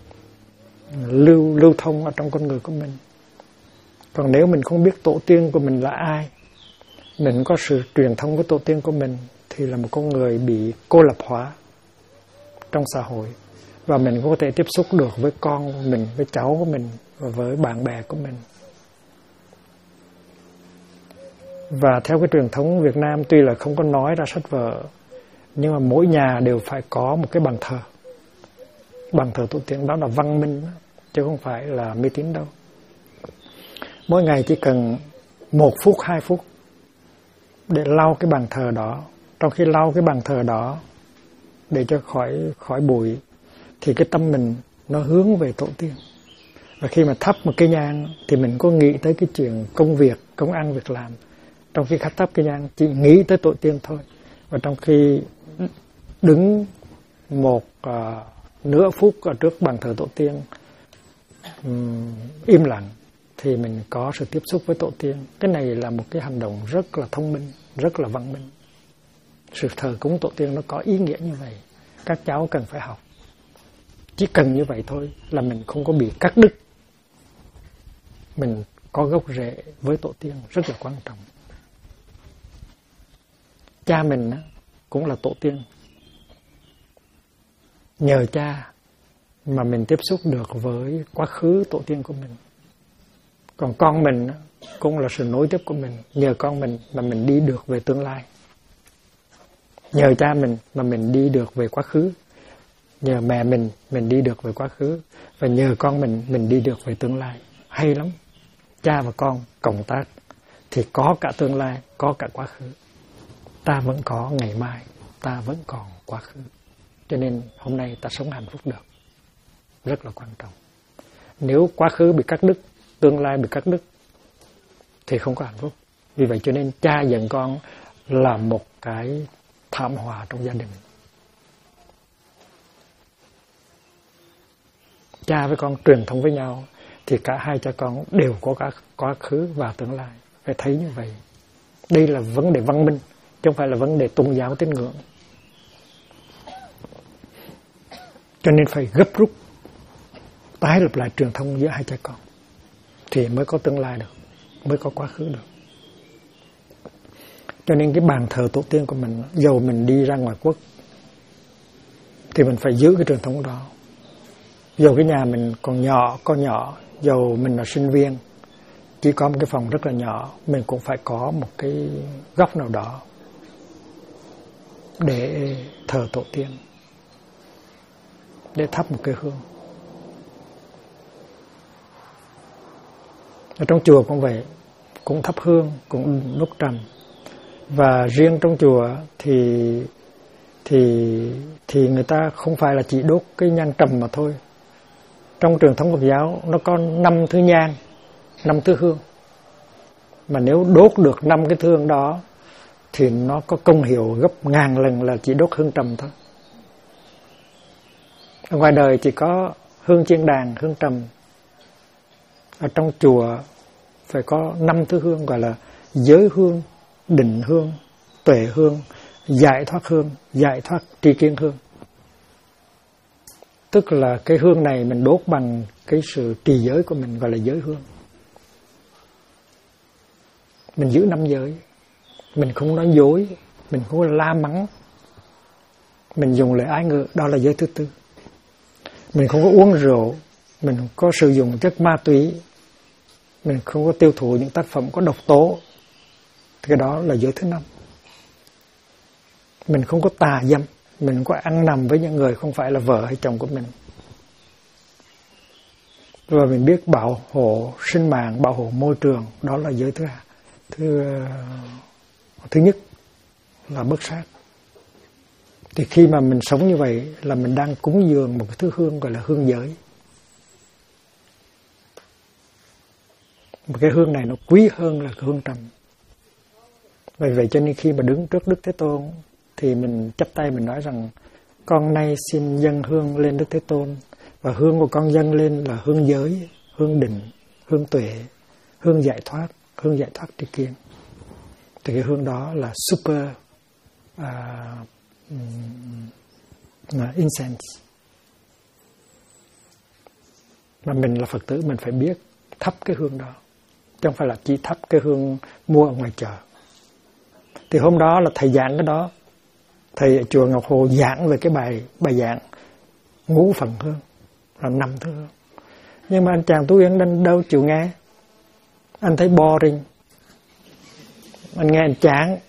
lưu thông ở trong con người của mình. Còn nếu mình không biết tổ tiên của mình là ai, mình có sự truyền thông với tổ tiên của mình, thì là một con người bị cô lập hóa trong xã hội. Và mình có thể tiếp xúc được với con của mình, với cháu của mình, và với bạn bè của mình. Và theo cái truyền thống Việt Nam, tuy là không có nói ra sách vở, nhưng mà mỗi nhà đều phải có một cái bàn thờ. Bàn thờ tổ tiên, đó là văn minh, chứ không phải là mê tín đâu. Mỗi ngày chỉ cần 1 phút, 2 phút để lau cái bàn thờ đó. Trong khi lau cái bàn thờ đó để cho khỏi bụi, thì cái tâm mình nó hướng về tổ tiên. Và khi mà thắp một cái nhang thì mình có nghĩ tới cái chuyện công việc, công ăn việc làm. Trong khi khách thắp cái nhang chỉ nghĩ tới tổ tiên thôi. Và trong khi đứng nửa phút ở trước bàn thờ tổ tiên im lặng, thì mình có sự tiếp xúc với tổ tiên. Cái này là một cái hành động rất là thông minh, rất là văn minh. Sự thờ cúng tổ tiên nó có ý nghĩa như vậy. Các cháu cần phải học. Chỉ cần như vậy thôi là mình không có bị cắt đứt. Mình có gốc rễ với tổ tiên rất là quan trọng. Cha mình cũng là tổ tiên. Nhờ cha mà mình tiếp xúc được với quá khứ tổ tiên của mình. Còn con mình cũng là sự nối tiếp của mình. Nhờ con mình mà mình đi được về tương lai. Nhờ cha mình mà mình đi được về quá khứ. Nhờ mẹ mình đi được về quá khứ. Và nhờ con mình đi được về tương lai. Hay lắm. Cha và con cộng tác thì có cả tương lai, có cả quá khứ. Ta vẫn có ngày mai, ta vẫn còn quá khứ. Cho nên hôm nay ta sống hạnh phúc được. Rất là quan trọng. Nếu quá khứ bị cắt đứt, tương lai bị cắt đứt, thì không có hạnh phúc. Vì vậy cho nên cha giận con là một cái thảm họa trong gia đình. Cha với con truyền thông với nhau thì cả hai cha con đều có cả quá khứ và tương lai. Phải thấy như vậy. Đây là vấn đề văn minh, chứ không phải là vấn đề tôn giáo tín ngưỡng. Cho nên phải gấp rút tái lập lại truyền thông giữa hai cha con thì mới có tương lai được, mới có quá khứ được. Cho nên cái bàn thờ tổ tiên của mình, dầu mình đi ra ngoài quốc thì mình phải giữ cái truyền thống đó. Dầu cái nhà mình còn nhỏ, dầu mình là sinh viên, chỉ có một cái phòng rất là nhỏ, mình cũng phải có một cái góc nào đó để thờ tổ tiên, để thắp một cái hương. Ở trong chùa cũng vậy, cũng thắp hương, cũng đốt trầm. Và riêng trong chùa thì người ta không phải là chỉ đốt cái nhang trầm mà thôi. Trong truyền thống Phật giáo nó có 5 thứ nhang, 5 thứ hương. Mà nếu đốt được 5 cái thứ hương đó thì nó có công hiệu gấp ngàn lần là chỉ đốt hương trầm thôi. Ở ngoài đời chỉ có hương chiên đàn, hương trầm. Ở trong chùa phải có 5 thứ hương, gọi là giới hương, định hương, tuệ hương, giải thoát hương, giải thoát tri kiến hương. Tức là cái hương này mình đốt bằng cái sự trì giới của mình, gọi là giới hương. Mình giữ 5 giới, mình không nói dối, mình không la mắng, mình dùng lời ái ngữ, đó là giới thứ tư. Mình không có uống rượu, mình không có sử dụng chất ma túy, mình không có tiêu thụ những tác phẩm có độc tố, thì cái đó là giới thứ 5. Mình không có tà dâm, Mình có ăn nằm với những người không phải là vợ hay chồng của mình. Và mình biết bảo hộ sinh mạng, bảo hộ môi trường, đó là giới thứ nhất là bớt sát. Thì khi mà mình sống như vậy là mình đang cúng dường một cái thứ hương gọi là hương giới. Một cái hương này nó quý hơn là cái hương trầm. Vì vậy cho nên khi mà đứng trước Đức Thế Tôn thì mình chắp tay mình nói rằng con nay xin dâng hương lên Đức Thế Tôn, và hương của con dâng lên là hương giới, hương định, hương tuệ, hương giải thoát tri kiến. Thì cái hương đó là super incense. Mà mình là Phật tử mình phải biết thắp cái hương đó, chứ không phải là chỉ thắp cái hương mua ở ngoài chợ. Thì hôm đó là thầy giảng cái đó, thầy ở chùa Ngọc Hồ giảng về cái bài giảng ngũ phần hương, là 5 thứ hương. Nhưng mà anh chàng Tú Uyên đâu chịu nghe. Anh thấy boring, anh nghe anh chán.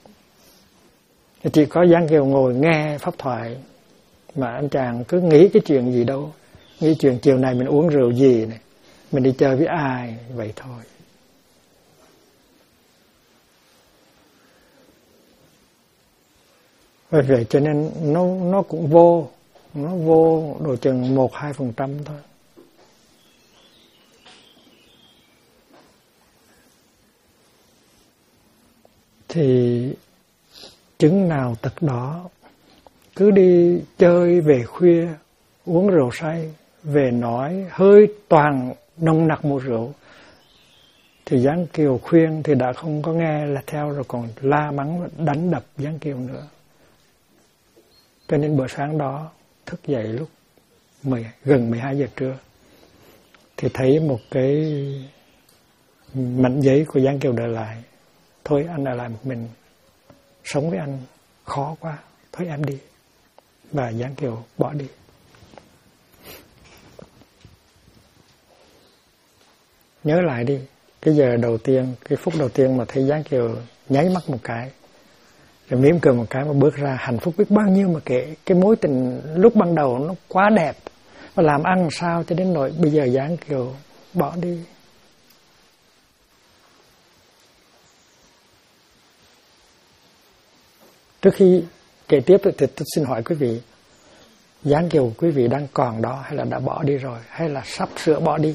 Chỉ có Giáng Kiều ngồi nghe pháp thoại, mà anh chàng cứ nghĩ cái chuyện gì đâu, nghĩ chuyện chiều này mình uống rượu gì này, mình đi chơi với ai, vậy thôi. Bởi vậy cho nên nó cũng vô độ chừng 1-2% thôi. Thì chứng nào tật đó, cứ đi chơi về khuya, uống rượu say, về nói hơi toàn nồng nặc mùi rượu, thì Giáng Kiều khuyên thì đã không có nghe là theo, rồi còn la mắng đánh đập Giáng Kiều nữa. Cho nên bữa sáng đó thức dậy lúc gần 12 giờ trưa thì thấy một cái mảnh giấy của Giáng Kiều để lại. Thôi anh ở lại một mình, sống với anh khó quá, thôi em đi. Và Giáng Kiều bỏ đi. Nhớ lại đi, cái giờ đầu tiên, cái phút đầu tiên mà thấy Giáng Kiều nháy mắt một cái, rồi mỉm cười một cái mà bước ra, hạnh phúc biết bao nhiêu. Mà cái mối tình lúc ban đầu nó quá đẹp, mà làm ăn sao cho đến nỗi bây giờ Giáng Kiều bỏ đi. Trước khi kể tiếp thì tôi xin hỏi quý vị, Giáng Kiều quý vị đang còn đó hay là đã bỏ đi rồi, hay là sắp sửa bỏ đi?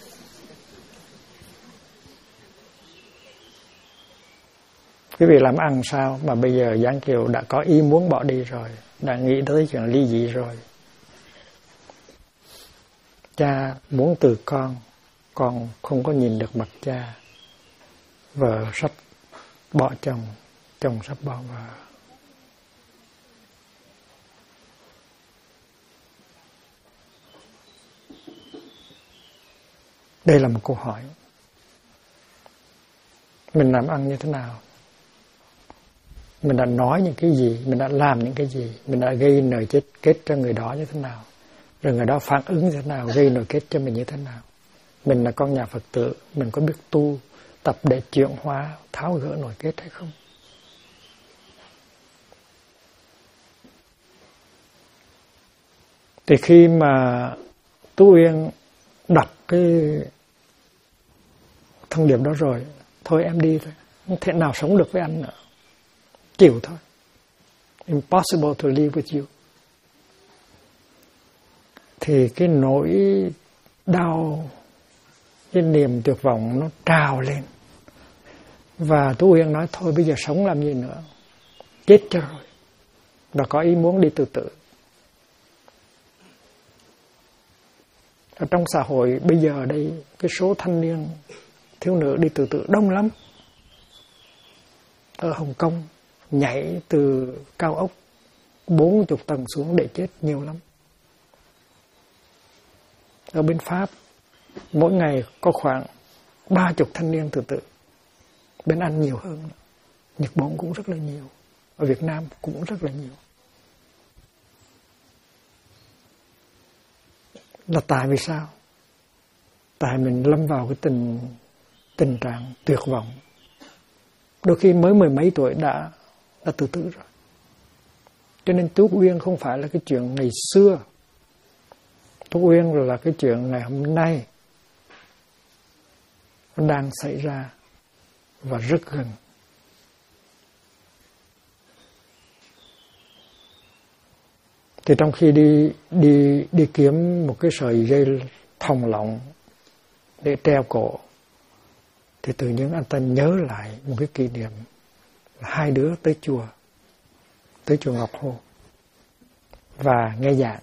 Quý vị làm ăn sao mà bây giờ Giáng Kiều đã có ý muốn bỏ đi rồi, đã nghĩ tới chuyện ly dị rồi. Cha muốn từ con không có nhìn được mặt cha. Vợ sắp bỏ chồng, chồng sắp bỏ vợ. Đây là một câu hỏi. Mình làm ăn như thế nào? Mình đã nói những cái gì? Mình đã làm những cái gì? Mình đã gây nợ kết cho người đó như thế nào? Rồi người đó phản ứng như thế nào? Gây nợ kết cho mình như thế nào? Mình là con nhà Phật tử, mình có biết tu tập để chuyển hóa, tháo gỡ nổi kết hay không? Thì khi mà Tú Uyên đọc cái thông điệp đó rồi, thôi em đi thôi, không thể nào sống được với anh nữa, chịu thôi, impossible to live with you. Thì cái nỗi đau, cái niềm tuyệt vọng nó trào lên. Và Tú Uyên nói thôi bây giờ sống làm gì nữa, chết cho rồi. Và có ý muốn đi tự tử. Ở trong xã hội bây giờ đây, cái số thanh niên thiếu nữ đi tự tử đông lắm. Ở Hồng Kông nhảy từ cao ốc 40 tầng xuống để chết nhiều lắm. Ở bên Pháp mỗi ngày có khoảng 30 thanh niên tự tử. Bên Anh nhiều hơn, Nhật Bản cũng rất là nhiều, ở Việt Nam cũng rất là nhiều. Là tại vì sao? Tại mình lâm vào cái tình trạng tuyệt vọng. Đôi khi mới 10 mấy tuổi đã tự tử rồi. Cho nên Túc Uyên không phải là cái chuyện ngày xưa. Túc Uyên là cái chuyện ngày hôm nay. Nó đang xảy ra và rất gần. Thì trong khi đi kiếm một cái sợi dây thòng lọng để treo cổ, thì tự nhiên anh ta nhớ lại một cái kỷ niệm là hai đứa tới chùa Ngọc Hồ và nghe giảng.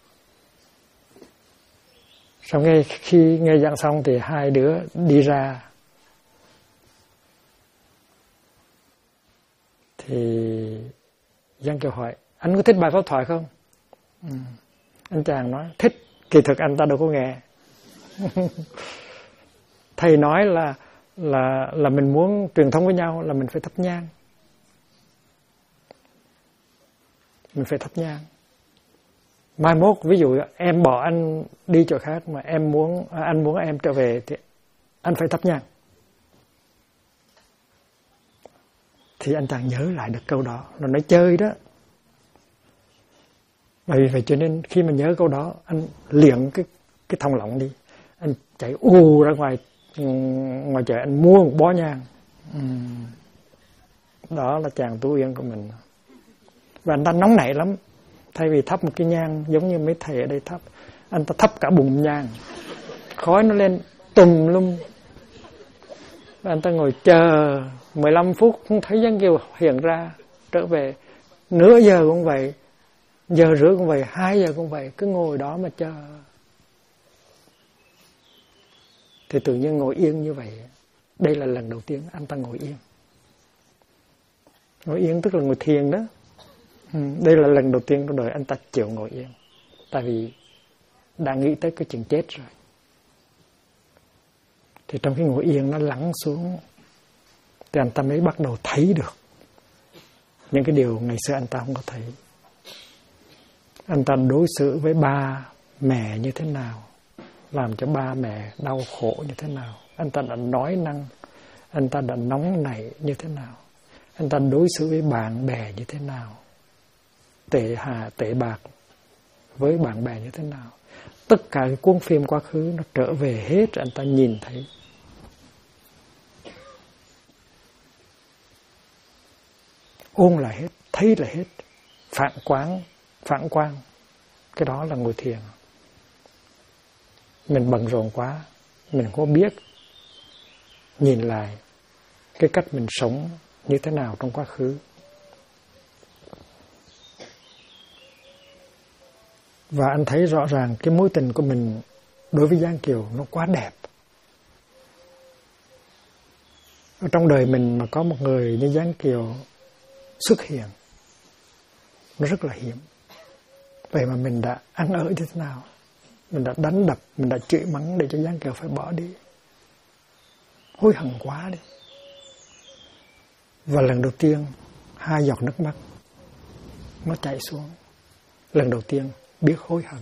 Sau khi nghe giảng xong thì hai đứa đi ra, thì Giang Kiều hỏi: anh có thích bài pháp thoại không? Anh chàng nói thích. Kỳ thực anh ta đâu có nghe. Thầy nói là mình muốn truyền thông với nhau là mình phải thắp nhang. Mình phải thắp nhang. Mai mốt ví dụ em bỏ anh đi chỗ khác mà anh muốn em trở về thì anh phải thắp nhang. Thì anh chàng nhớ lại được câu đó, nó nói chơi đó. Bởi vì vậy cho nên khi mà nhớ câu đó, anh liệng cái thòng lọng đi, anh chạy ra ngoài chợ, anh mua một bó nhang. Đó là chàng Tú Uyên của mình. Và anh ta nóng nảy lắm. Thay vì thắp một cái nhang giống như mấy thầy ở đây thắp, anh ta thắp cả bùn nhang, khói nó lên tùm lum. Và anh ta ngồi chờ 15 phút không thấy Giang Kiều hiện ra. Trở về nửa giờ cũng vậy, giờ rưỡi cũng vậy, 2 giờ cũng vậy, cứ ngồi đó mà chờ. Thì tự nhiên ngồi yên như vậy. Đây là lần đầu tiên anh ta ngồi yên. Ngồi yên tức là ngồi thiền đó. Đây là lần đầu tiên trong đời anh ta chịu ngồi yên. Tại vì đã nghĩ tới cái chuyện chết rồi. Thì trong khi ngồi yên nó lắng xuống, thì anh ta mới bắt đầu thấy được những cái điều ngày xưa anh ta không có thấy. Anh ta đối xử với ba mẹ như thế nào, làm cho ba mẹ đau khổ như thế nào. Anh ta đã nói năng, anh ta đã nóng nảy như thế nào. Anh ta đối xử với bạn bè như thế nào, tệ bạc với bạn bè như thế nào. Tất cả cái cuốn phim quá khứ nó trở về hết, anh ta nhìn thấy. Ôn lại hết, thấy lại hết, phản quang. Cái đó là ngồi thiền. Mình bận rộn quá, mình không biết nhìn lại cái cách mình sống như thế nào trong quá khứ. Và anh thấy rõ ràng cái mối tình của mình đối với Giang Kiều nó quá đẹp. Ở trong đời mình mà có một người như Giang Kiều xuất hiện, nó rất là hiếm. Vậy mà mình đã ăn ở như thế nào, mình đã đánh đập, mình đã chửi mắng để cho Giang Kiều phải bỏ đi. Hối hận quá đi. Và lần đầu tiên 2 giọt nước mắt nó chảy xuống. Lần đầu tiên biết hối hận.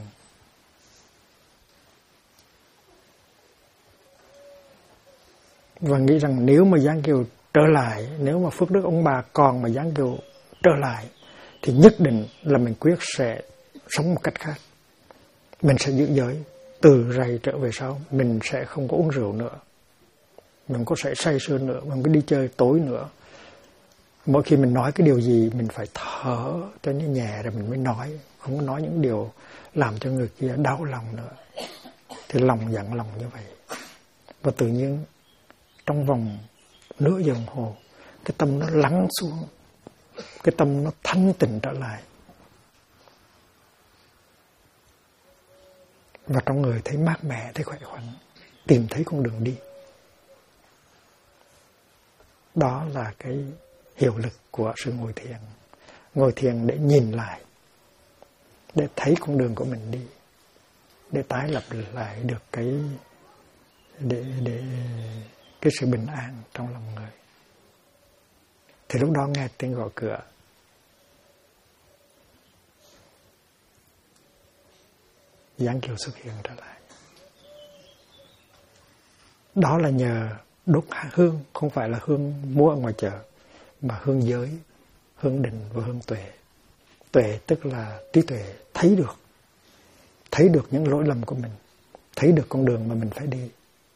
Và nghĩ rằng nếu mà Giang Kiều trở lại, nếu mà phước đức ông bà còn mà Giang Kiều trở lại, thì nhất định là mình quyết sẽ sống một cách khác. Mình sẽ giữ giới. Từ rày trở về sau, mình sẽ không có uống rượu nữa, mình có sẽ say sưa nữa, mình có đi chơi tối nữa. Mỗi khi mình nói cái điều gì mình phải thở cho nó nhẹ rồi mình mới nói, không có nói những điều làm cho người kia đau lòng nữa. Thì lòng dặn lòng như vậy. Và tự nhiên trong vòng nửa giờ đồng hồ, cái tâm nó lắng xuống, cái tâm nó thanh tịnh trở lại. Và trong người thấy mát mẻ, thấy khỏe khoắn, tìm thấy con đường đi. Đó là cái hiệu lực của sự ngồi thiền. Ngồi thiền để nhìn lại, để thấy con đường của mình đi, để tái lập lại được cái sự bình an trong lòng người. Thì lúc đó nghe tiếng gõ cửa. Giang Kiều xuất hiện trở lại. Đó là nhờ đốt hương, không phải là hương mua ở ngoài chợ, mà hương giới, hương định và hương tuệ. Tuệ tức là trí tuệ, thấy được những lỗi lầm của mình, thấy được con đường mà mình phải đi.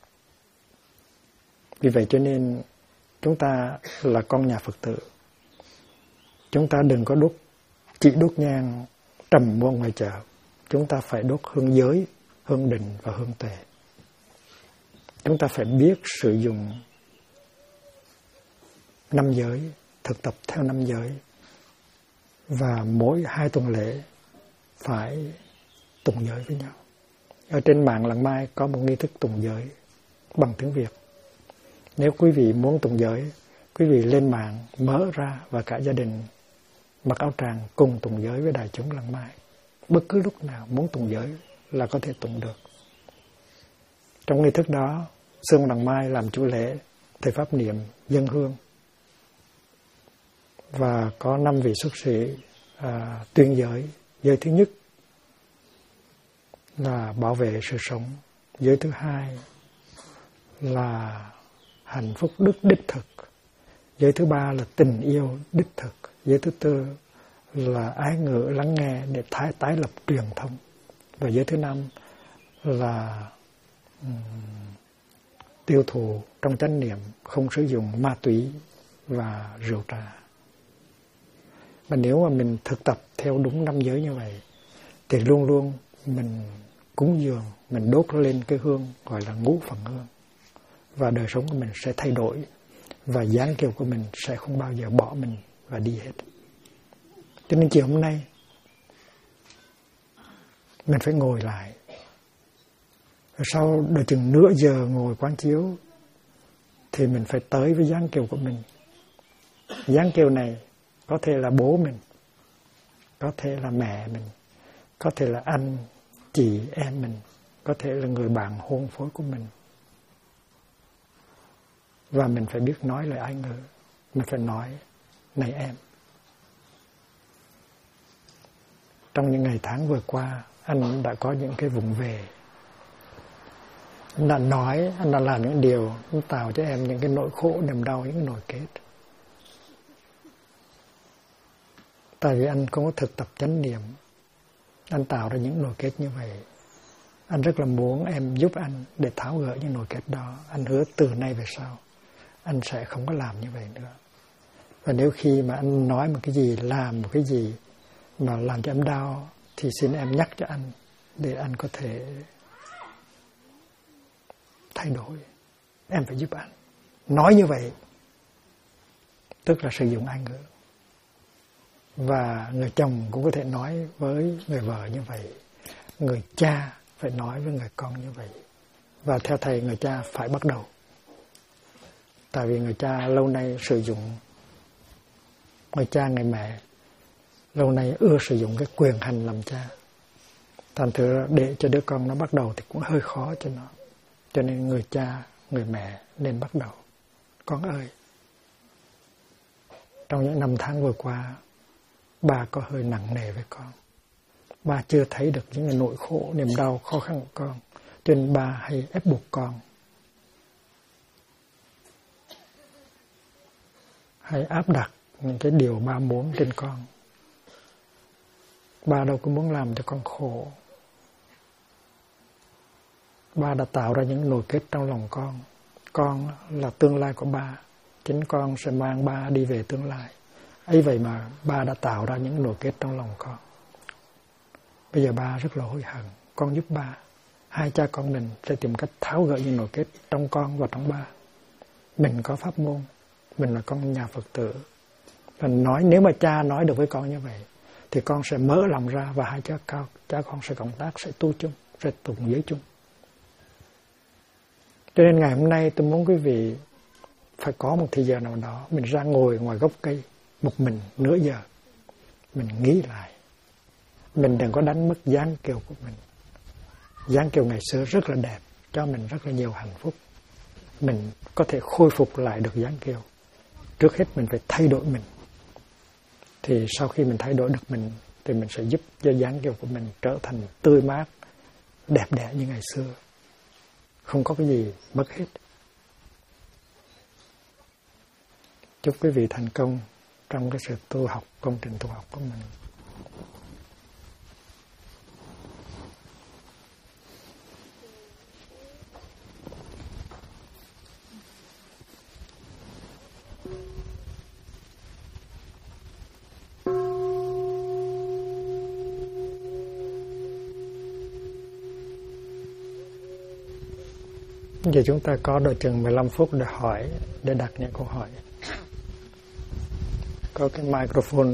Vì vậy cho nên chúng ta là con nhà Phật tử, chúng ta đừng có chỉ đốt nhang trầm muôn ngoài chợ. Chúng ta phải đốt hương giới, hương định và hương tuệ. Chúng ta phải biết sử dụng 5 giới, thực tập theo 5 giới. Và mỗi 2 tuần lễ phải tụng giới với nhau. Ở trên mạng Làng Mai có một nghi thức tụng giới bằng tiếng Việt. Nếu quý vị muốn tụng giới, quý vị lên mạng mở ra và cả gia đình mặc áo tràng cùng tụng giới với đại chúng Làng Mai. Bất cứ lúc nào muốn tụng giới là có thể tụng được. Trong nghi thức đó, Sư Làng Mai làm chủ lễ, thầy pháp niệm, dân hương. Và có 5 vị xuất sĩ tuyên giới. Giới thứ nhất là bảo vệ sự sống. Giới thứ hai là hạnh phúc đức đích thực. Giới thứ ba là tình yêu đích thực. Giới thứ tư là ái ngữ lắng nghe để tái lập truyền thông. Và giới thứ năm là tiêu thụ trong chánh niệm, không sử dụng ma túy và rượu trà. Mà nếu mà mình thực tập theo đúng 5 giới như vậy thì luôn luôn mình cúng dường, mình đốt lên cái hương gọi là ngũ phần hương. Và đời sống của mình sẽ thay đổi. Và dáng kiều của mình sẽ không bao giờ bỏ mình và đi hết. Cho nên chiều hôm nay mình phải ngồi lại. Rồi sau đợi chừng nửa giờ ngồi quán chiếu thì mình phải tới với dáng kiều của mình. Dáng kiều này có thể là bố mình, có thể là mẹ mình, có thể là anh, chị, em mình, có thể là người bạn hôn phối của mình. Và mình phải biết nói lời ái ngữ. Mình phải nói, này em. Trong những ngày tháng vừa qua, anh đã có những cái vụng về. Anh đã nói, anh đã làm những điều nó tạo cho em những cái nỗi khổ, niềm đau, những cái nỗi kết. Tại vì anh không có thực tập chánh niệm, anh tạo ra những nỗi kết như vậy. Anh rất là muốn em giúp anh để tháo gỡ những nỗi kết đó. Anh hứa từ nay về sau anh sẽ không có làm như vậy nữa. Và nếu khi mà anh nói một cái gì, làm một cái gì mà làm cho em đau thì xin em nhắc cho anh để anh có thể thay đổi. Em phải giúp anh. Nói như vậy tức là sử dụng ái ngữ. Và người chồng cũng có thể nói với người vợ như vậy. Người cha phải nói với người con như vậy. Và theo thầy, người cha phải bắt đầu. Tại vì người cha lâu nay sử dụng, người cha, người mẹ lâu nay ưa sử dụng cái quyền hành làm cha. Thành thử để cho đứa con nó bắt đầu thì cũng hơi khó cho nó. Cho nên người cha, người mẹ nên bắt đầu. Con ơi, trong những năm tháng vừa qua, ba có hơi nặng nề với con. Ba chưa thấy được những cái nỗi khổ, niềm đau, khó khăn của con. Cho nên ba hay ép buộc con. Hay áp đặt những cái điều ba muốn trên con. Ba đâu có muốn làm cho con khổ. Ba đã tạo ra những nỗi kết trong lòng con. Con là tương lai của ba. Chính con sẽ mang ba đi về tương lai. Ấy vậy mà ba đã tạo ra những nỗi kết trong lòng con. Bây giờ ba rất là hối hận. Con giúp ba. Hai cha con mình sẽ tìm cách tháo gỡ những nỗi kết trong con và trong ba. Mình có pháp môn. Mình là con nhà Phật tử. Và nếu mà cha nói được với con như vậy thì con sẽ mở lòng ra và hai cha con sẽ cộng tác, sẽ tu chung, sẽ tụng giới chung. Cho nên ngày hôm nay tôi muốn quý vị phải có một thời giờ nào đó mình ra ngồi ngoài gốc cây một mình nửa giờ. Mình nghĩ lại. Mình đừng có đánh mất dáng kiều của mình. Dáng kiều ngày xưa rất là đẹp, cho mình rất là nhiều hạnh phúc. Mình có thể khôi phục lại được dáng kiều. Trước hết mình phải thay đổi mình. Thì sau khi mình thay đổi được mình thì mình sẽ giúp cho dáng kiều của mình trở thành tươi mát, đẹp đẽ như ngày xưa. Không có cái gì mất hết. Chúc quý vị thành công trong cái sự tu học, công trình tu học của mình. Giờ chúng ta có đợi chừng 15 phút để hỏi, để đặt những câu hỏi. Có cái microphone.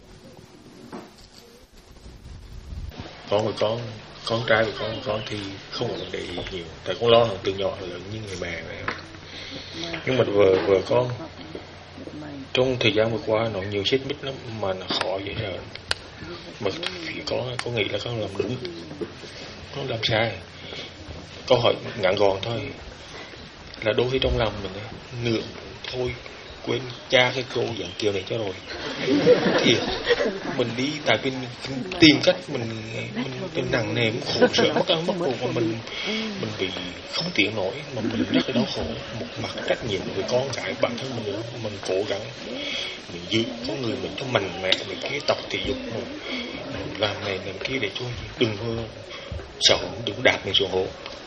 Con trai của con thì không có vấn đề nhiều, tại con lo từ nhỏ lớn như người mẹ này. Nhưng mà vợ con trong thời gian vừa qua nó nhiều xích mích lắm mà nó khó dễ sợ. Mà phía con nghĩ là con làm đúng, con làm sai. Câu hỏi ngắn gọn thôi là đôi khi trong lòng mình nửa thôi quên cha cái cô dạng kiều này cho rồi thì mình đi tại vì tìm cách mình nặng nề, mình khổ sở mất ăn mất ngủ mà mình bị không tiện nổi, mà mình rất là đau khổ. Một mặt trách nhiệm với con cái bản thân mình nữa, mình cố gắng mình giữ con người mình cho mạnh mẽ, mình cái tập thể dục mình làm này làm kia để cho đừng sợ, đừng đạp mình xuống hố.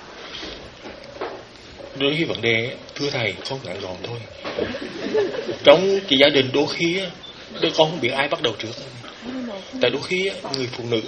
Đối với vấn đề thưa thầy, con ngắn gọn thôi. Trong cái gia đình đôi khi đứa con không biết ai bắt đầu trước. Tại đôi khi người phụ nữ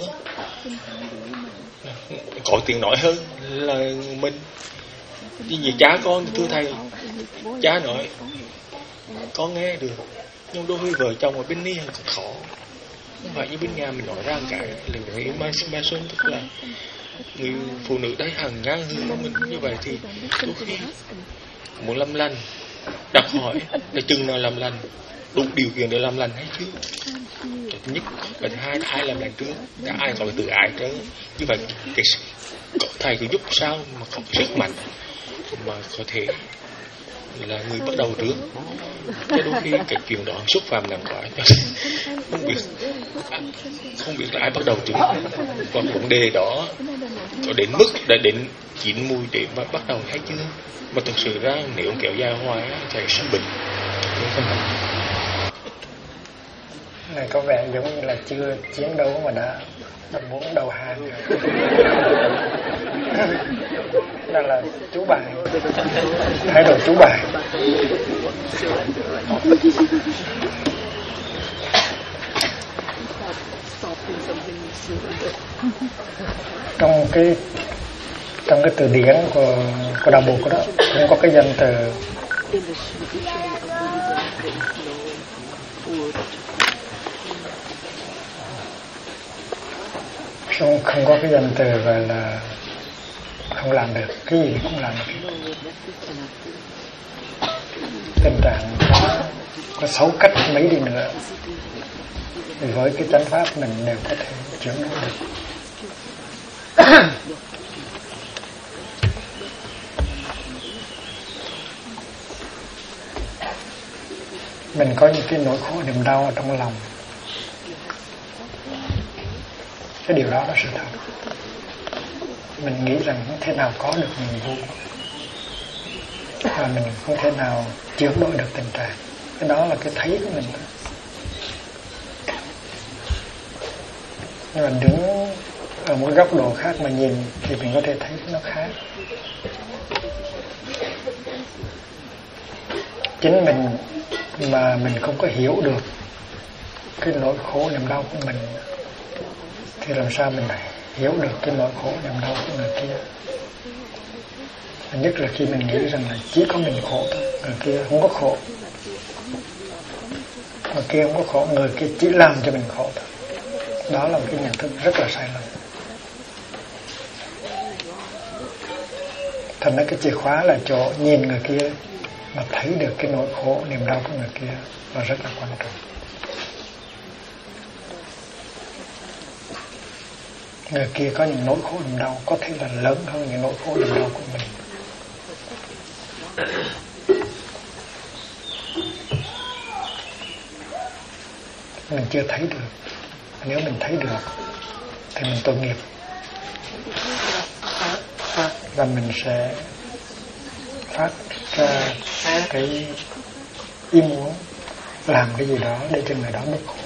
có tiếng nói hơn là mình. Như cha con thưa thầy, cha nói con nghe được, nhưng đôi khi vợ chồng ở bên đi còn khó. Không phải như bên nhà mình nói ra một cái là cái ma xuân, tức là người phụ nữ đấy hàng ngang hơn mình như vậy thì đôi khi muốn làm lành đặt hỏi là chừng nào làm lành, đủ điều kiện để làm lành hay chưa. Thứ nhất và thứ hai, ai làm lành trước, cả ai còn tự ái chứ. Như vậy cái thầy có giúp sao mà có sức mạnh mà có thể là người bắt đầu trước. Cái đôi khi cái chuyện đó xúc phạm nặng quá, không biết là ai bắt đầu trước. Còn vấn đề đó có đến mức đã đến chín mùi để mà bắt đầu hay chưa, mà thực sự ra nếu kéo dài hoài thì sẽ bệnh. Này có vẻ giống như là chưa chiến đấu mà đã muốn đầu hàng rồi. Đó là chú bài, thái độ chú bài. Trong cái từ điển của đạo Bụt đó cũng có cái danh từ không có cái danh từ gọi là không làm được, cái gì cũng làm được. Tình trạng có xấu cách mấy đi nữa thì với cái chánh pháp mình đều có thể chữa nó được. Mình có những cái nỗi khổ niềm đau ở trong lòng, cái điều đó là sự thật. Mình nghĩ rằng không thể nào có được niềm vui, và mình không thể nào chuyển đổi được tình trạng. Cái đó là cái thấy của mình. Nhưng mà đứng ở một góc độ khác mà nhìn thì mình có thể thấy nó khác. Chính mình mà mình không có hiểu được cái nỗi khổ niềm đau của mình thì làm sao mình hiểu được cái nỗi khổ niềm đau của người kia. Nhất là khi mình nghĩ rằng là chỉ có mình khổ thôi, người kia không có khổ, người kia không có khổ, người kia chỉ làm cho mình khổ thôi. Đó là một cái nhận thức rất là sai lầm. Thành ra cái chìa khóa là chỗ nhìn người kia mà thấy được cái nỗi khổ niềm đau của người kia là rất là quan trọng. Người kia có những nỗi khổ niềm đau có thể là lớn hơn những nỗi khổ niềm đau của mình. Mình chưa thấy được. Nếu mình thấy được thì mình tội nghiệp, và mình sẽ phát ra cái ý muốn làm cái gì đó để cho người đó bớt khổ.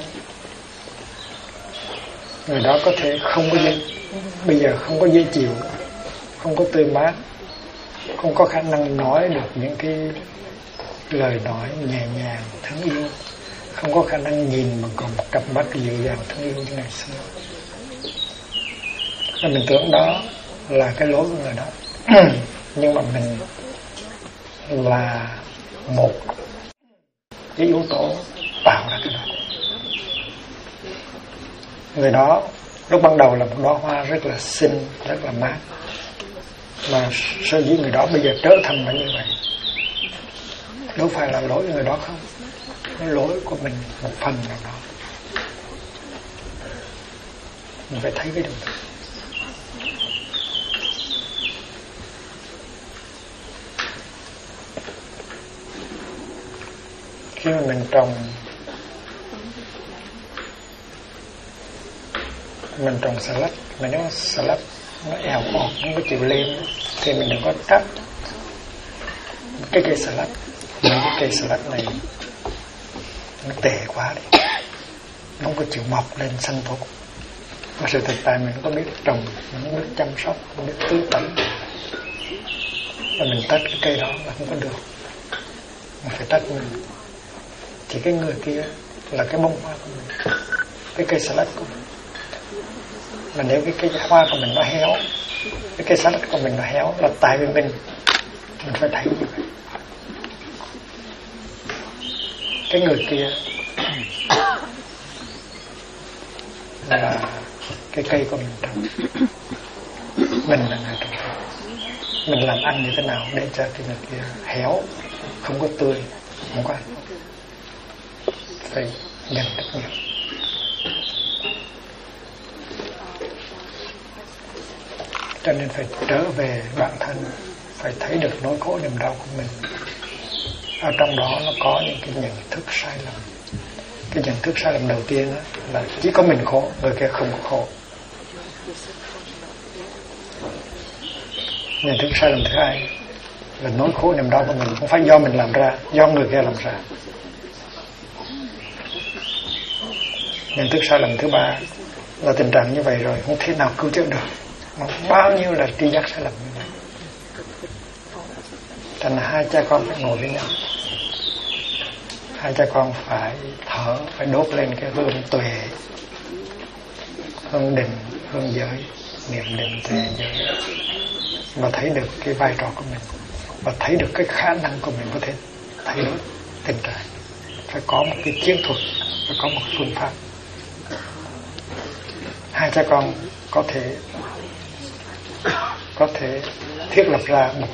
Người đó có thể không có bây giờ không có dễ chịu, không có tươi mát, không có khả năng nói được những cái lời nói nhẹ nhàng thương yêu, không có khả năng nhìn mà còn một cặp mắt dịu dàng thương yêu như ngày xưa. Và mình tưởng đó là cái lỗi của người đó. nhưng mà mình là một cái yếu tố tạo ra cái đó. Người đó lúc ban đầu là một đóa hoa rất là xinh, rất là mát, mà sở dĩ người đó bây giờ trở thành là như vậy, đâu phải là lỗi người đó không, nó lỗi của mình một phần nào đó. Mình phải thấy cái điều đó. Khi mà mình trồng xà lách, mà nếu xà lách nó eo ọt, không có chịu lên, thì mình đừng có trách cái cây xà lách. Những cái cây xà lách này nó tệ quá đi, nó không có chịu mọc lên xanh tốt. Mà sự thực tại mình không có biết trồng, mình không biết chăm sóc, không biết tưới tẩm, và mình trách cái cây đó là không có được. Mình phải trách mình. Thì cái người kia là cái bông hoa của mình, cái cây xà lách của mình. Mà nếu cái cây hoa của mình nó héo, cái cây xà lách của mình nó héo, là tại vì mình phải thấy như vậy. Cái người kia là cái cây của mình trồng, mình là người trồng. Mình làm ăn như thế nào để cho cái người kia héo, không có tươi, không có ăn, phải nhận trách nhiệm. Cho nên phải trở về bản thân, phải thấy được nỗi khổ niềm đau của mình. Ở trong đó nó có những cái nhận thức sai lầm. Cái nhận thức sai lầm đầu tiên là chỉ có mình khổ, người kia không có khổ. Nhận thức sai lầm thứ hai là nỗi khổ niềm đau của mình không phải do mình làm ra, do người kia làm ra. Nhận thức sai lầm thứ ba là tình trạng như vậy rồi không thể nào cứu chữa được. Nó bao nhiêu là tri giác sai lầm như vậy. Thành là hai cha con phải ngồi với nhau. Hai cha con phải thở, phải đốt lên cái hương tuệ, hương định, hương giới, niệm định tuệ giới, và thấy được cái vai trò của mình, và thấy được cái khả năng của mình có thể thay đổi tình trạng. Phải có một cái chiến thuật, phải có một phương pháp. Hai cha con có thể thiết lập ra một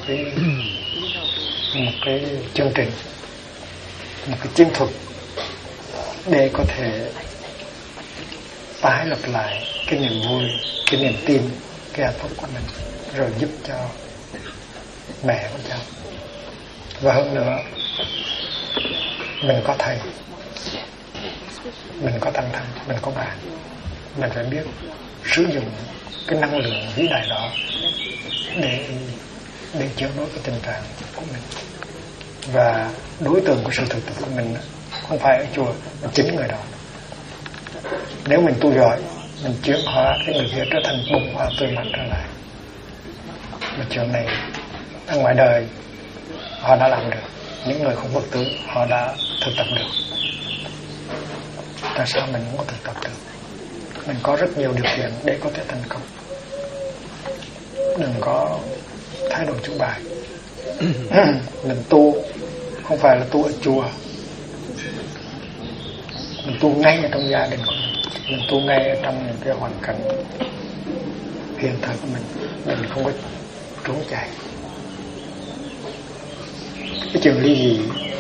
cái chương trình, một cái chiến thuật để có thể tái lập lại cái niềm vui, cái niềm tin, cái hạnh phúc của mình, rồi giúp cho mẹ của cháu. Và hơn nữa, mình có thầy, mình có tăng thân, mình có bạn, mình phải biết sử dụng cái năng lượng vĩ đại đó để chữa đối với tình trạng của mình. Và đối tượng của sự thực tập của mình không phải ở chùa, mà chính người đó. Nếu mình tu giỏi, mình chuyển hóa cái người kia trở thành bông hoa tươi mát trở lại. Mà chuyện này ở ngoài đời họ đã làm được. Những người không Phật tử họ đã thực tập được. Tại sao mình không có thực tập được? Mình có rất nhiều điều kiện để có thể thành công. Đừng có thay đổi chủ bài. Mình tu không phải là tu ở chùa, mình tu ngay ở trong gia đình của mình tu ngay ở trong những cái hoàn cảnh hiện thời của mình không có trốn chạy. Cái chuyện ly dị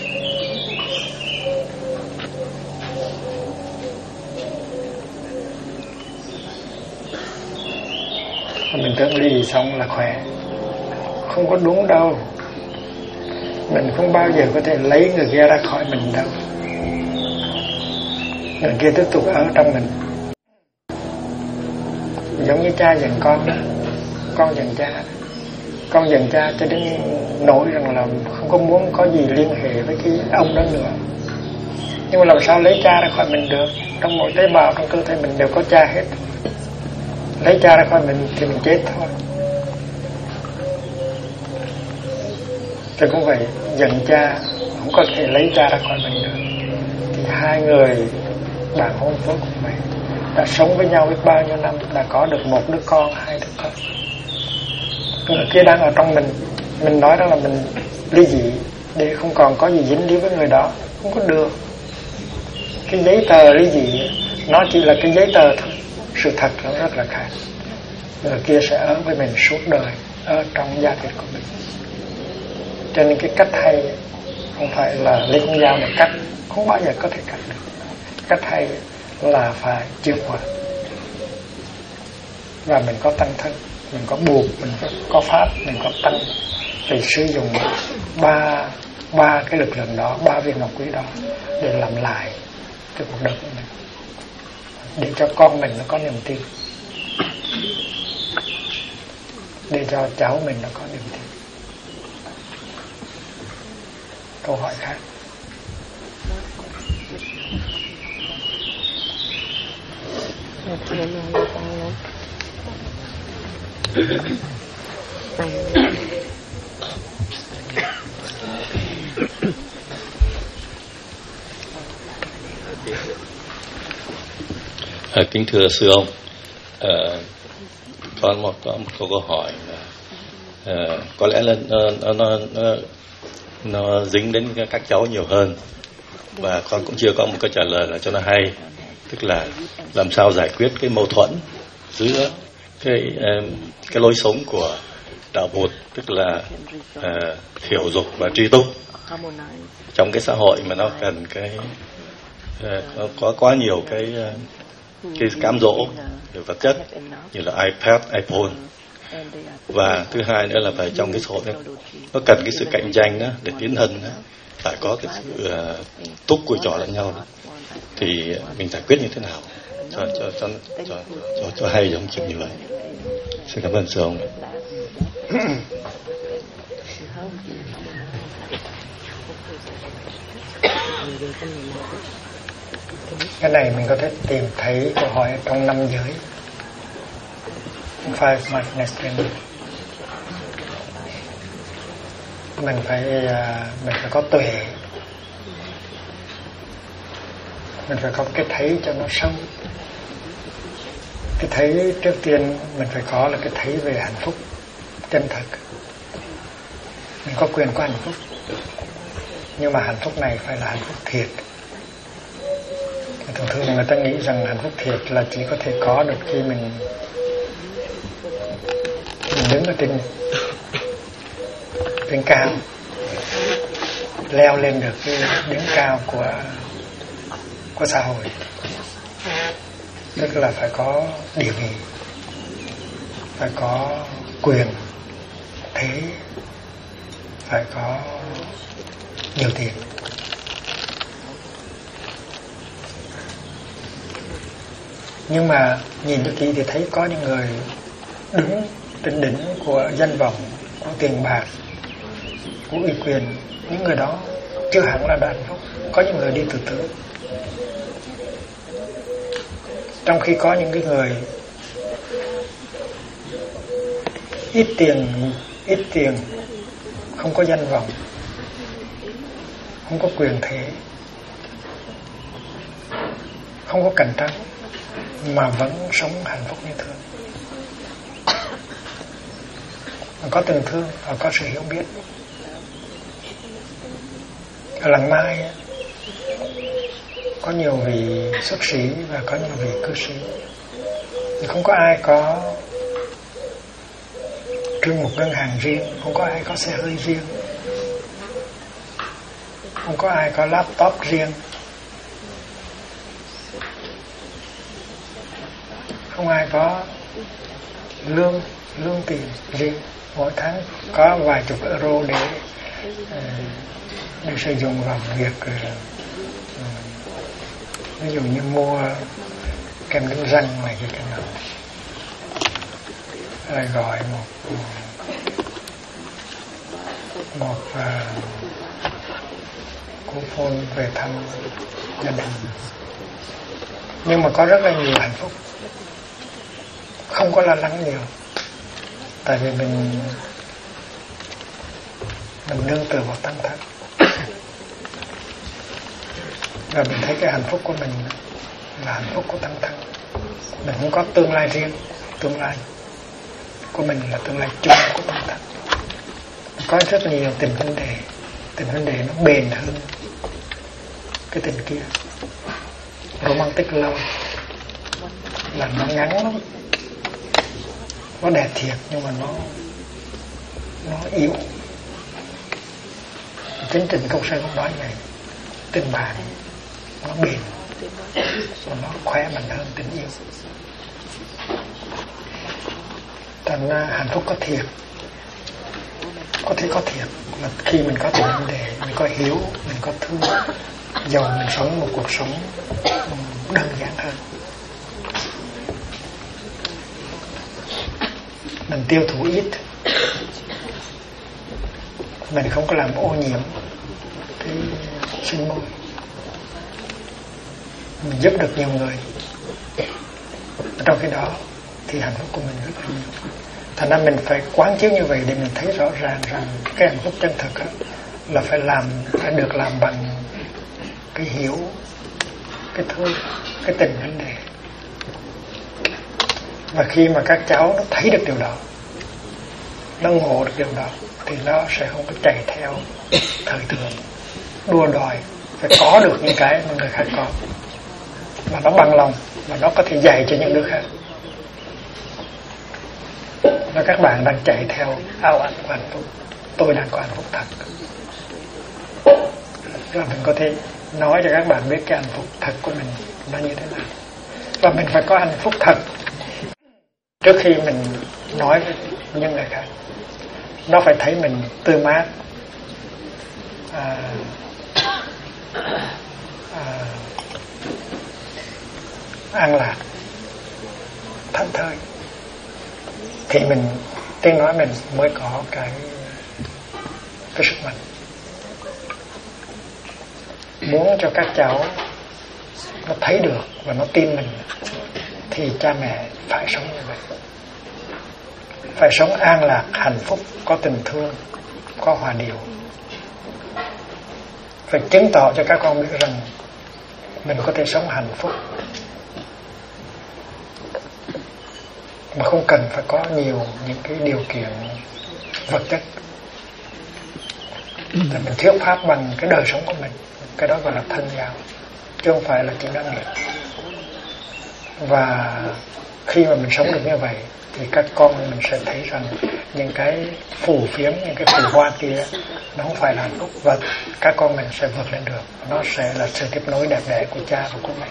mình tưởng ly dị xong là khỏe, không có đúng đâu. Mình không bao giờ có thể lấy người kia ra khỏi mình đâu. Người kia tiếp tục ở trong mình. Giống như cha giận con đó, con giận cha, con giận cha cho đến nỗi rằng là không có muốn có gì liên hệ với cái ông đó nữa. Nhưng mà làm sao lấy cha ra khỏi mình được? Trong mỗi tế bào trong cơ thể mình đều có cha hết. Lấy cha ra khỏi mình thì mình chết thôi. Thì cũng vậy, giận cha không có thể lấy cha ra khỏi mình được. Thì hai người bạn hôn phối cũng vậy, đã sống với nhau biết bao nhiêu năm, đã có được một đứa con, hai đứa con. Người kia đang ở trong mình Mình nói đó là mình ly dị để không còn có gì dính líu với người đó, không có được. Cái giấy tờ ly dị nó chỉ là cái giấy tờ thôi, sự thật nó rất là khác. Người kia sẽ ở với mình suốt đời, ở trong gia đình của mình. Cho nên cái cách hay không phải là lấy con dao để cắt, không bao giờ có thể cắt được. Cách hay là phải chịu hòa, và mình có tăng thân, mình có buộc, mình có pháp, mình có tăng, thì sử dụng ba cái lực lượng đó, 3 viên ngọc quý đó để làm lại cái cuộc đời của mình, để cho con mình nó có niềm tin, để cho cháu mình nó có niềm tin. Câu hỏi khác. Kính thưa sư ông, con có một câu hỏi là có lẽ là nó dính đến các cháu nhiều hơn, và con cũng chưa có một câu trả lời là cho nó hay, tức là làm sao giải quyết cái mâu thuẫn giữa cái lối sống của đạo Phật, tức là thiểu dục và tri túc trong cái xã hội mà nó cần có quá nhiều cái cám dỗ về vật chất như là iPad, iPhone, và thứ hai nữa là phải trong cái xã hội nó cần cái sự cạnh tranh đó để tiến thân đó, phải có cái sự túc cùi trò lẫn nhau đó. Thì mình giải quyết như thế nào cho hay trong chuyện như vậy? Xin cảm ơn sư ông. Cái này mình có thể tìm thấy câu hỏi trong 5 giới, 5 mindfulness. Mình phải có tuệ, mình phải có cái thấy cho nó sâu. Cái thấy trước tiên mình phải có là cái thấy về hạnh phúc chân thật. Mình có quyền có hạnh phúc, nhưng mà hạnh phúc này phải là hạnh phúc thiệt. Thường thường người ta nghĩ rằng hạnh phúc thiệt là chỉ có thể có được khi mình đứng ở trên cao, leo lên được cái đỉnh cao của xã hội, tức là phải có địa vị, phải có quyền thế, phải có nhiều tiền. Nhưng mà nhìn cho kỹ thì thấy có những người đứng trên đỉnh của danh vọng, của tiền bạc, của uy quyền. Những người đó chưa hẳn là hạnh phúc. Có những người đi từ từ, trong khi có những cái người ít tiền, không có danh vọng, không có quyền thế, không có cạnh tranh, mà vẫn sống hạnh phúc như thường. Họ có tình thương, họ có sự hiểu biết. Ở Làng Mai có nhiều vị xuất sĩ và có nhiều vị cư sĩ. Không có ai có trưng một ngân hàng riêng, không có ai có xe hơi riêng, không có ai có laptop riêng, không ai có lương tiền riêng. Mỗi tháng có vài chục euro để sử dụng vào việc ví dụ như mua kem đánh răng này cái nào, rồi gọi một cú phone về thăm gia đình. Nhưng mà có rất là nhiều hạnh phúc, không có lo lắng nhiều, tại vì mình nương tựa vào tăng thân. Và mình thấy cái hạnh phúc của mình là hạnh phúc của tăng thân. Mình không có tương lai riêng, tương lai của mình là tương lai chung của tăng thân. Có rất nhiều tình vấn đề nó bền hơn cái tình kia. Romantic love là nó ngắn lắm, nó đẹp thiệt nhưng mà nó yếu. Chính Trịnh Công Sơn cũng nói vậy, tình bạn nó bền và nó khỏe mạnh hơn tình yêu. Thành ra hạnh phúc có thiệt, có thể có thiệt là khi mình có tình vấn đề, mình có hiểu, mình có thương, dầu mình sống một cuộc sống đơn giản hơn. Mình tiêu thụ ít, mình không có làm ô nhiễm cái sinh môi, mình giúp được nhiều người. Trong khi đó thì hạnh phúc của mình rất là nhiều. Thành ra mình phải quán chiếu như vậy để mình thấy rõ ràng rằng cái hạnh phúc chân thực là phải được làm bằng cái hiểu, cái thương, cái tình vấn đề. Và khi mà các cháu nó thấy được điều đó, nó ngộ được điều đó, thì nó sẽ không có chạy theo thời thượng, đua đòi phải có được những cái mà người khác có, mà nó bằng lòng, mà nó có thể dạy cho những đứa khác. Và các bạn đang chạy theo ảo ảnh của hạnh phúc. Tôi đang có hạnh phúc thật. Và mình có thể nói cho các bạn biết cái hạnh phúc thật của mình nó như thế nào. Và mình phải có hạnh phúc thật trước khi mình nói với những người khác. Nó phải thấy mình tươi mát, an lạc, thảnh thơi, thì mình tiếng nói mình mới có cái sức mạnh. Muốn cho các cháu nó thấy được và nó tin mình thì cha mẹ phải sống như vậy, phải sống an lạc, hạnh phúc, có tình thương, có hòa điệu, phải chứng tỏ cho các con biết rằng mình có thể sống hạnh phúc mà không cần phải có nhiều những cái điều kiện vật chất. Thì mình thuyết pháp bằng cái đời sống của mình, cái đó gọi là thân giáo, chứ không phải là chuyện đắc nghiệp. Và khi mà mình sống được như vậy thì các con mình sẽ thấy rằng những cái phù phiếm, những cái phù hoa kia nó không phải là hạnh phúc, và các con mình sẽ vượt lên được. Nó sẽ là sự tiếp nối đẹp đẽ của cha và của mẹ.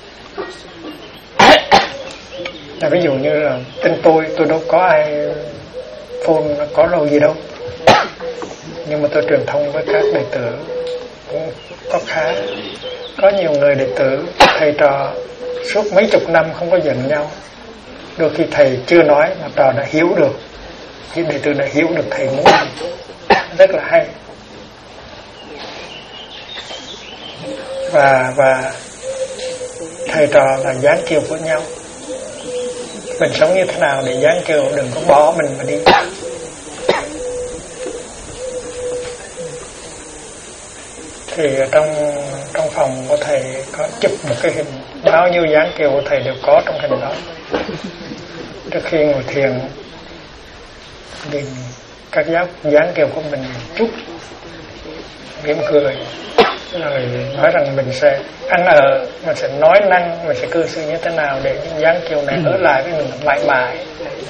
Là ví dụ như là tên tôi đâu có ai phone, có đâu gì đâu, nhưng mà tôi truyền thông với các đệ tử cũng có khá. Có nhiều người đệ tử thầy trò suốt mấy chục năm không có giận nhau, đôi khi thầy chưa nói mà trò đã hiểu được, thì đệ tử đã hiểu được thầy muốn gì, rất là hay. Và thầy trò là dáng chiều của nhau. Mình sống như thế nào để dáng chiều, đừng có bỏ mình mà đi. Thì trong phòng của thầy có chụp một cái hình, bao nhiêu dáng kiều của thầy đều có trong hình đó. Trước khi ngồi thiền thì các dáng kiều của mình chút mỉm cười, rồi nói rằng mình sẽ ăn ở, mình sẽ nói năng, mình sẽ cư xử như thế nào để những dáng kiều này ở lại với mình mãi mãi.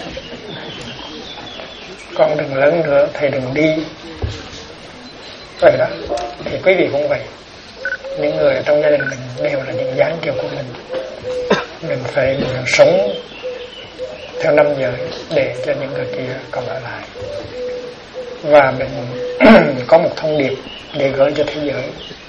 Con đừng lớn nữa, thầy đừng đi. Vậy đó, thì quý vị cũng vậy. Những người trong gia đình mình đều là những dáng kiều của mình. Mình phải sống theo năm giới để cho những người kia còn ở lại. Và mình có một thông điệp để gửi cho thế giới.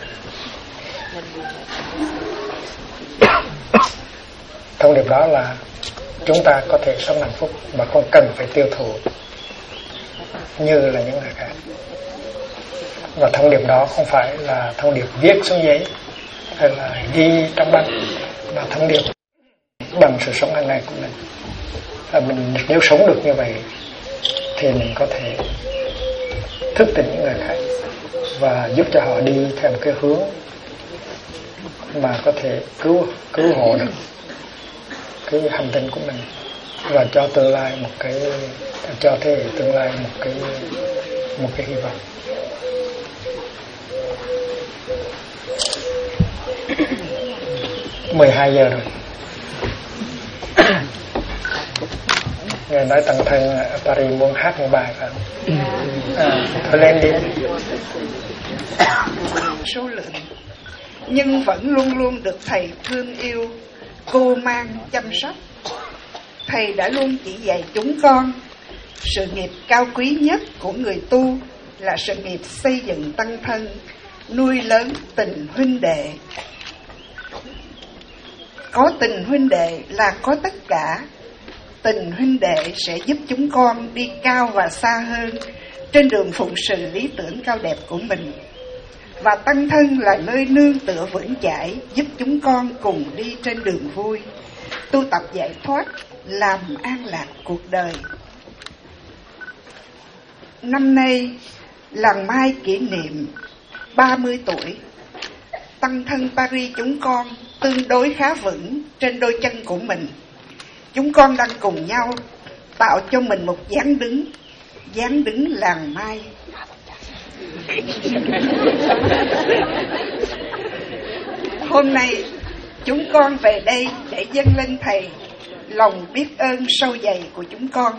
Thông điệp đó là chúng ta có thể sống hạnh phúc mà không cần phải tiêu thụ như là những người khác. Và thông điệp đó không phải là thông điệp viết xuống giấy hay là ghi trong băng, mà thông điệp bằng sự sống hàng ngày của mình. Và mình nếu sống được như vậy thì mình có thể thức tỉnh những người khác và giúp cho họ đi theo một cái hướng mà có thể cứu hộ được cái hành trình của mình, và cho tương lai cho thế hệ tương lai một cái một cái hy vọng. Mười 12 giờ rồi. Người nói Tăng Thân Paris muốn hát một bài phải không? Thôi lên đi. Số lượng nhưng vẫn luôn luôn được thầy thương yêu, cô mang chăm sóc. Thầy đã luôn chỉ dạy chúng con sự nghiệp cao quý nhất của người tu là sự nghiệp xây dựng tăng thân, nuôi lớn tình huynh đệ. Có tình huynh đệ là có tất cả. Tình huynh đệ sẽ giúp chúng con đi cao và xa hơn trên đường phụng sự lý tưởng cao đẹp của mình. Và tăng thân là nơi nương tựa vững chãi giúp chúng con cùng đi trên đường vui, tu tập giải thoát, làm an lạc cuộc đời. Năm nay, làng Mai kỷ niệm 30 tuổi. Tăng thân Paris chúng con tương đối khá vững trên đôi chân của mình. Chúng con đang cùng nhau tạo cho mình một dáng đứng làng Mai. Hôm nay chúng con về đây để dâng lên Thầy lòng biết ơn sâu dày của chúng con.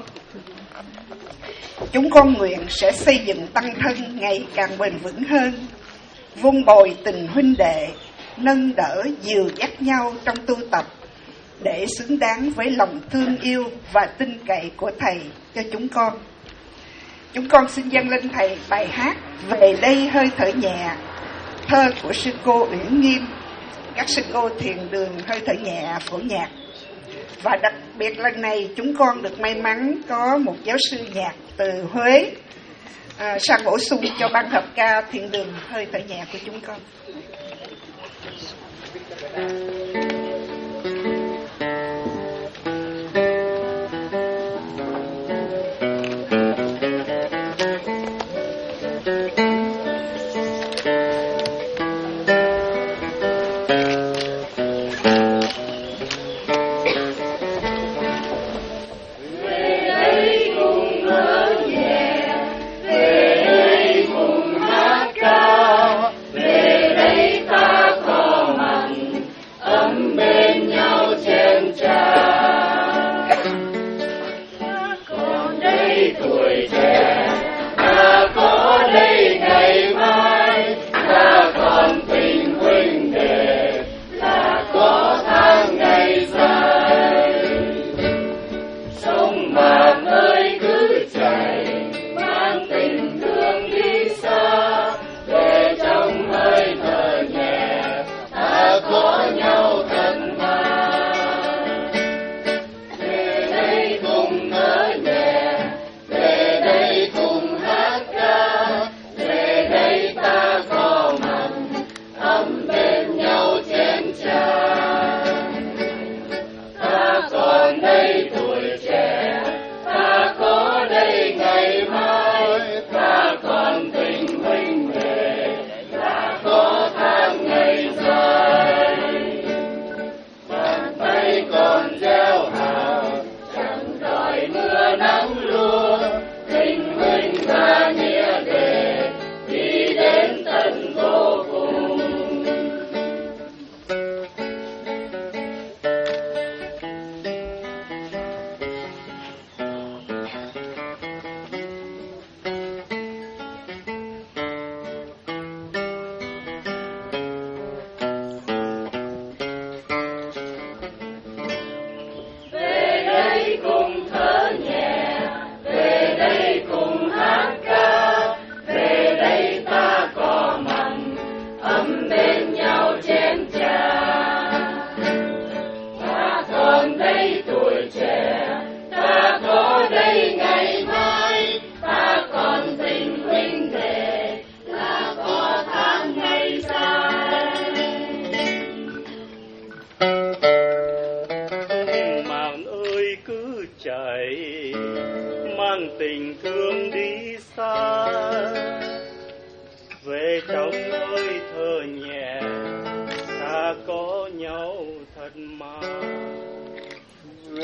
Chúng con nguyện sẽ xây dựng tăng thân ngày càng bền vững hơn, vun bồi tình huynh đệ, nâng đỡ dìu dắt nhau trong tu tập để xứng đáng với lòng thương yêu và tin cậy của Thầy cho chúng con. Chúng con xin dâng lên Thầy bài hát Về đây hơi thở nhẹ, thơ của sư cô Uyển Nghiêm, các sư cô thiền đường hơi thở nhẹ phổ nhạc. Và đặc biệt lần này chúng con được may mắn có một giáo sư nhạc từ Huế sang bổ sung cho ban hợp ca thiền đường hơi thở nhẹ của chúng con.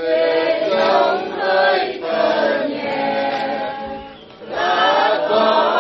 Về trong hơi thở nhẹ, ta có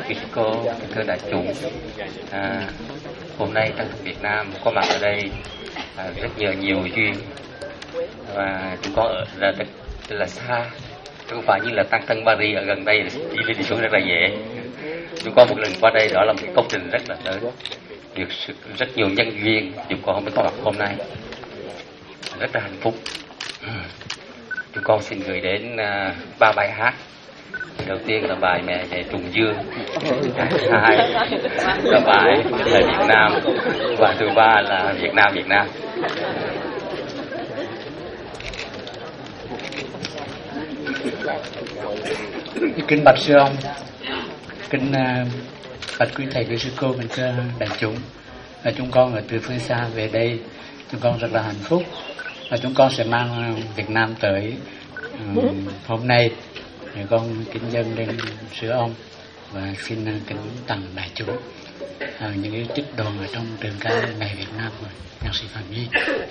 quý sư cô, kính thưa đại chúng, hôm nay Tăng Thân Việt Nam có mặt ở đây rất nhiều duyên, và chúng con ở rất là xa, không phải như là Tăng Thân Paris ở gần đây đi lên đi xuống rất là dễ. Chúng con một lần qua đây đó là một công trình rất là lớn, được rất nhiều nhân duyên chúng con mới có mặt hôm nay, rất là hạnh phúc. Chúng con xin gửi đến 3 bài hát. Đầu tiên là bài Mẹ về trùng dương, thứ hai là bài về Việt Nam, và thứ ba là Việt Nam Việt Nam. Kính bạch sư ông, kính bạch quý thầy quý sư cô, kính thưa đại chúng, chúng con ở từ phương xa về đây, chúng con rất là hạnh phúc, và chúng con sẽ mang Việt Nam tới hôm nay. Con kính dâng lên sư ông và xin kính tặng đại chúng những cái trích đoạn ở trong trường ca Mẹ Việt Nam của nhạc sĩ Phạm Duy.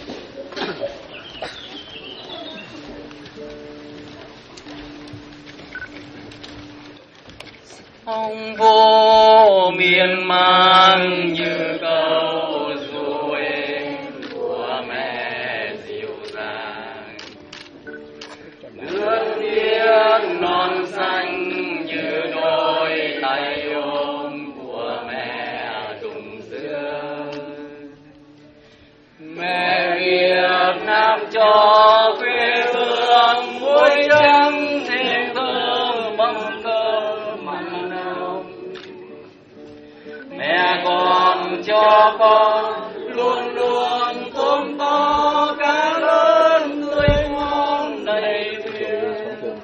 Ông vô miên man như câu ru êm của mẹ dịu dàng, nước tiếng non xanh như đôi tay ôm của mẹ đùng xưa. Mẹ Việt Nam cho quê hương muối trắng thêm thơm mâm cơm mặn nồng. Mẹ còn cho con luôn luôn tôm to cá lớn tươi ngon đầy thuyền.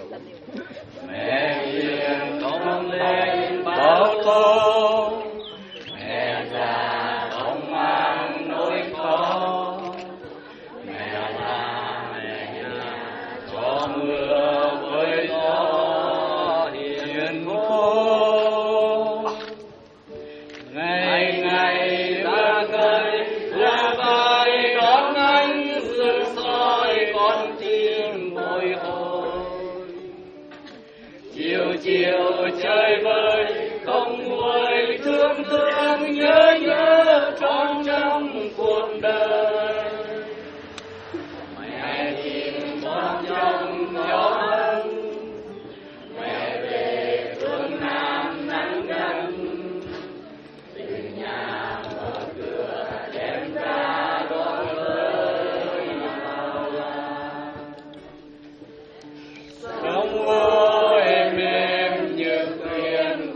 Mẹ hiền không lên bao tô, mẹ già không mang nỗi khó. Mẹ là mẹ nhà cho mưa với gió hiền khô. Ngày ngày ra khơi là bài đón anh dương soi con tim bồi hồi. Chiều chiều chơi vơi không nguôi thương thương nhớ nhớ trong cuộc đời. Mẹ nhìn con trong gió ân, mẹ về phương Nam nắng gắt. Từng nhà mở cửa đem ra đón với nhau là sông ôi êm êm như khuyên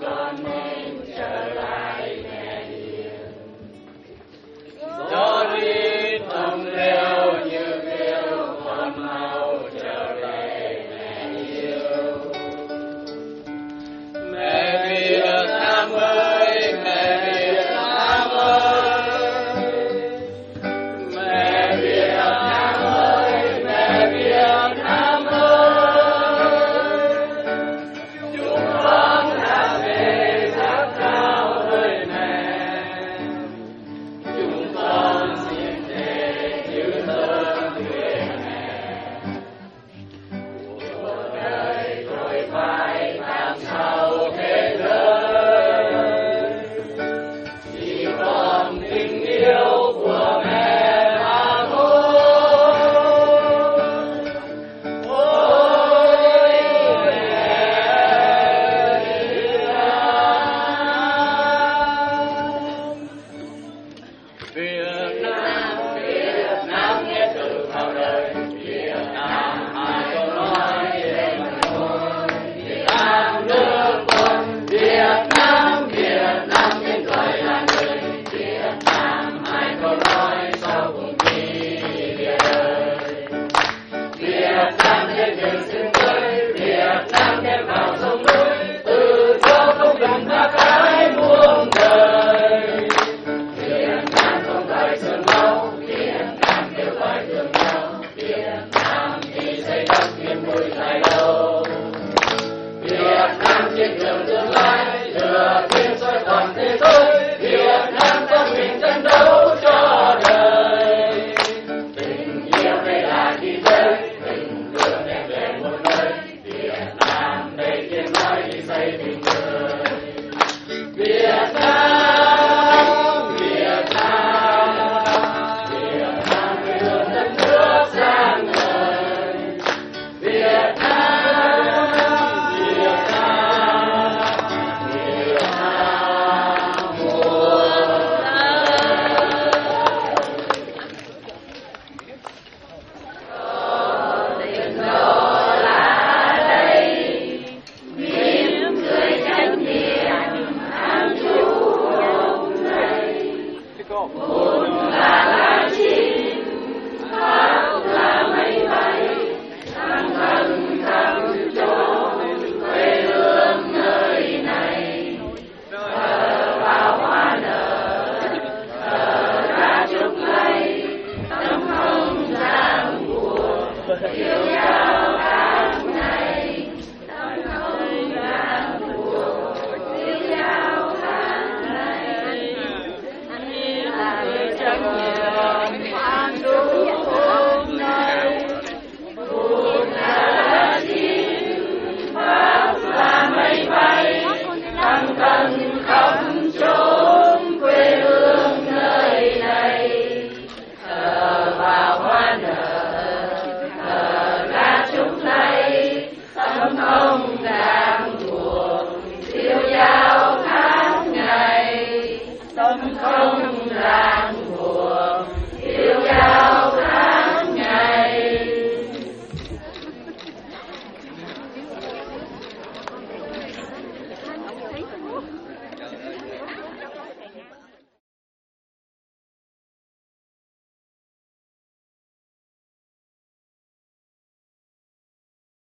tâm không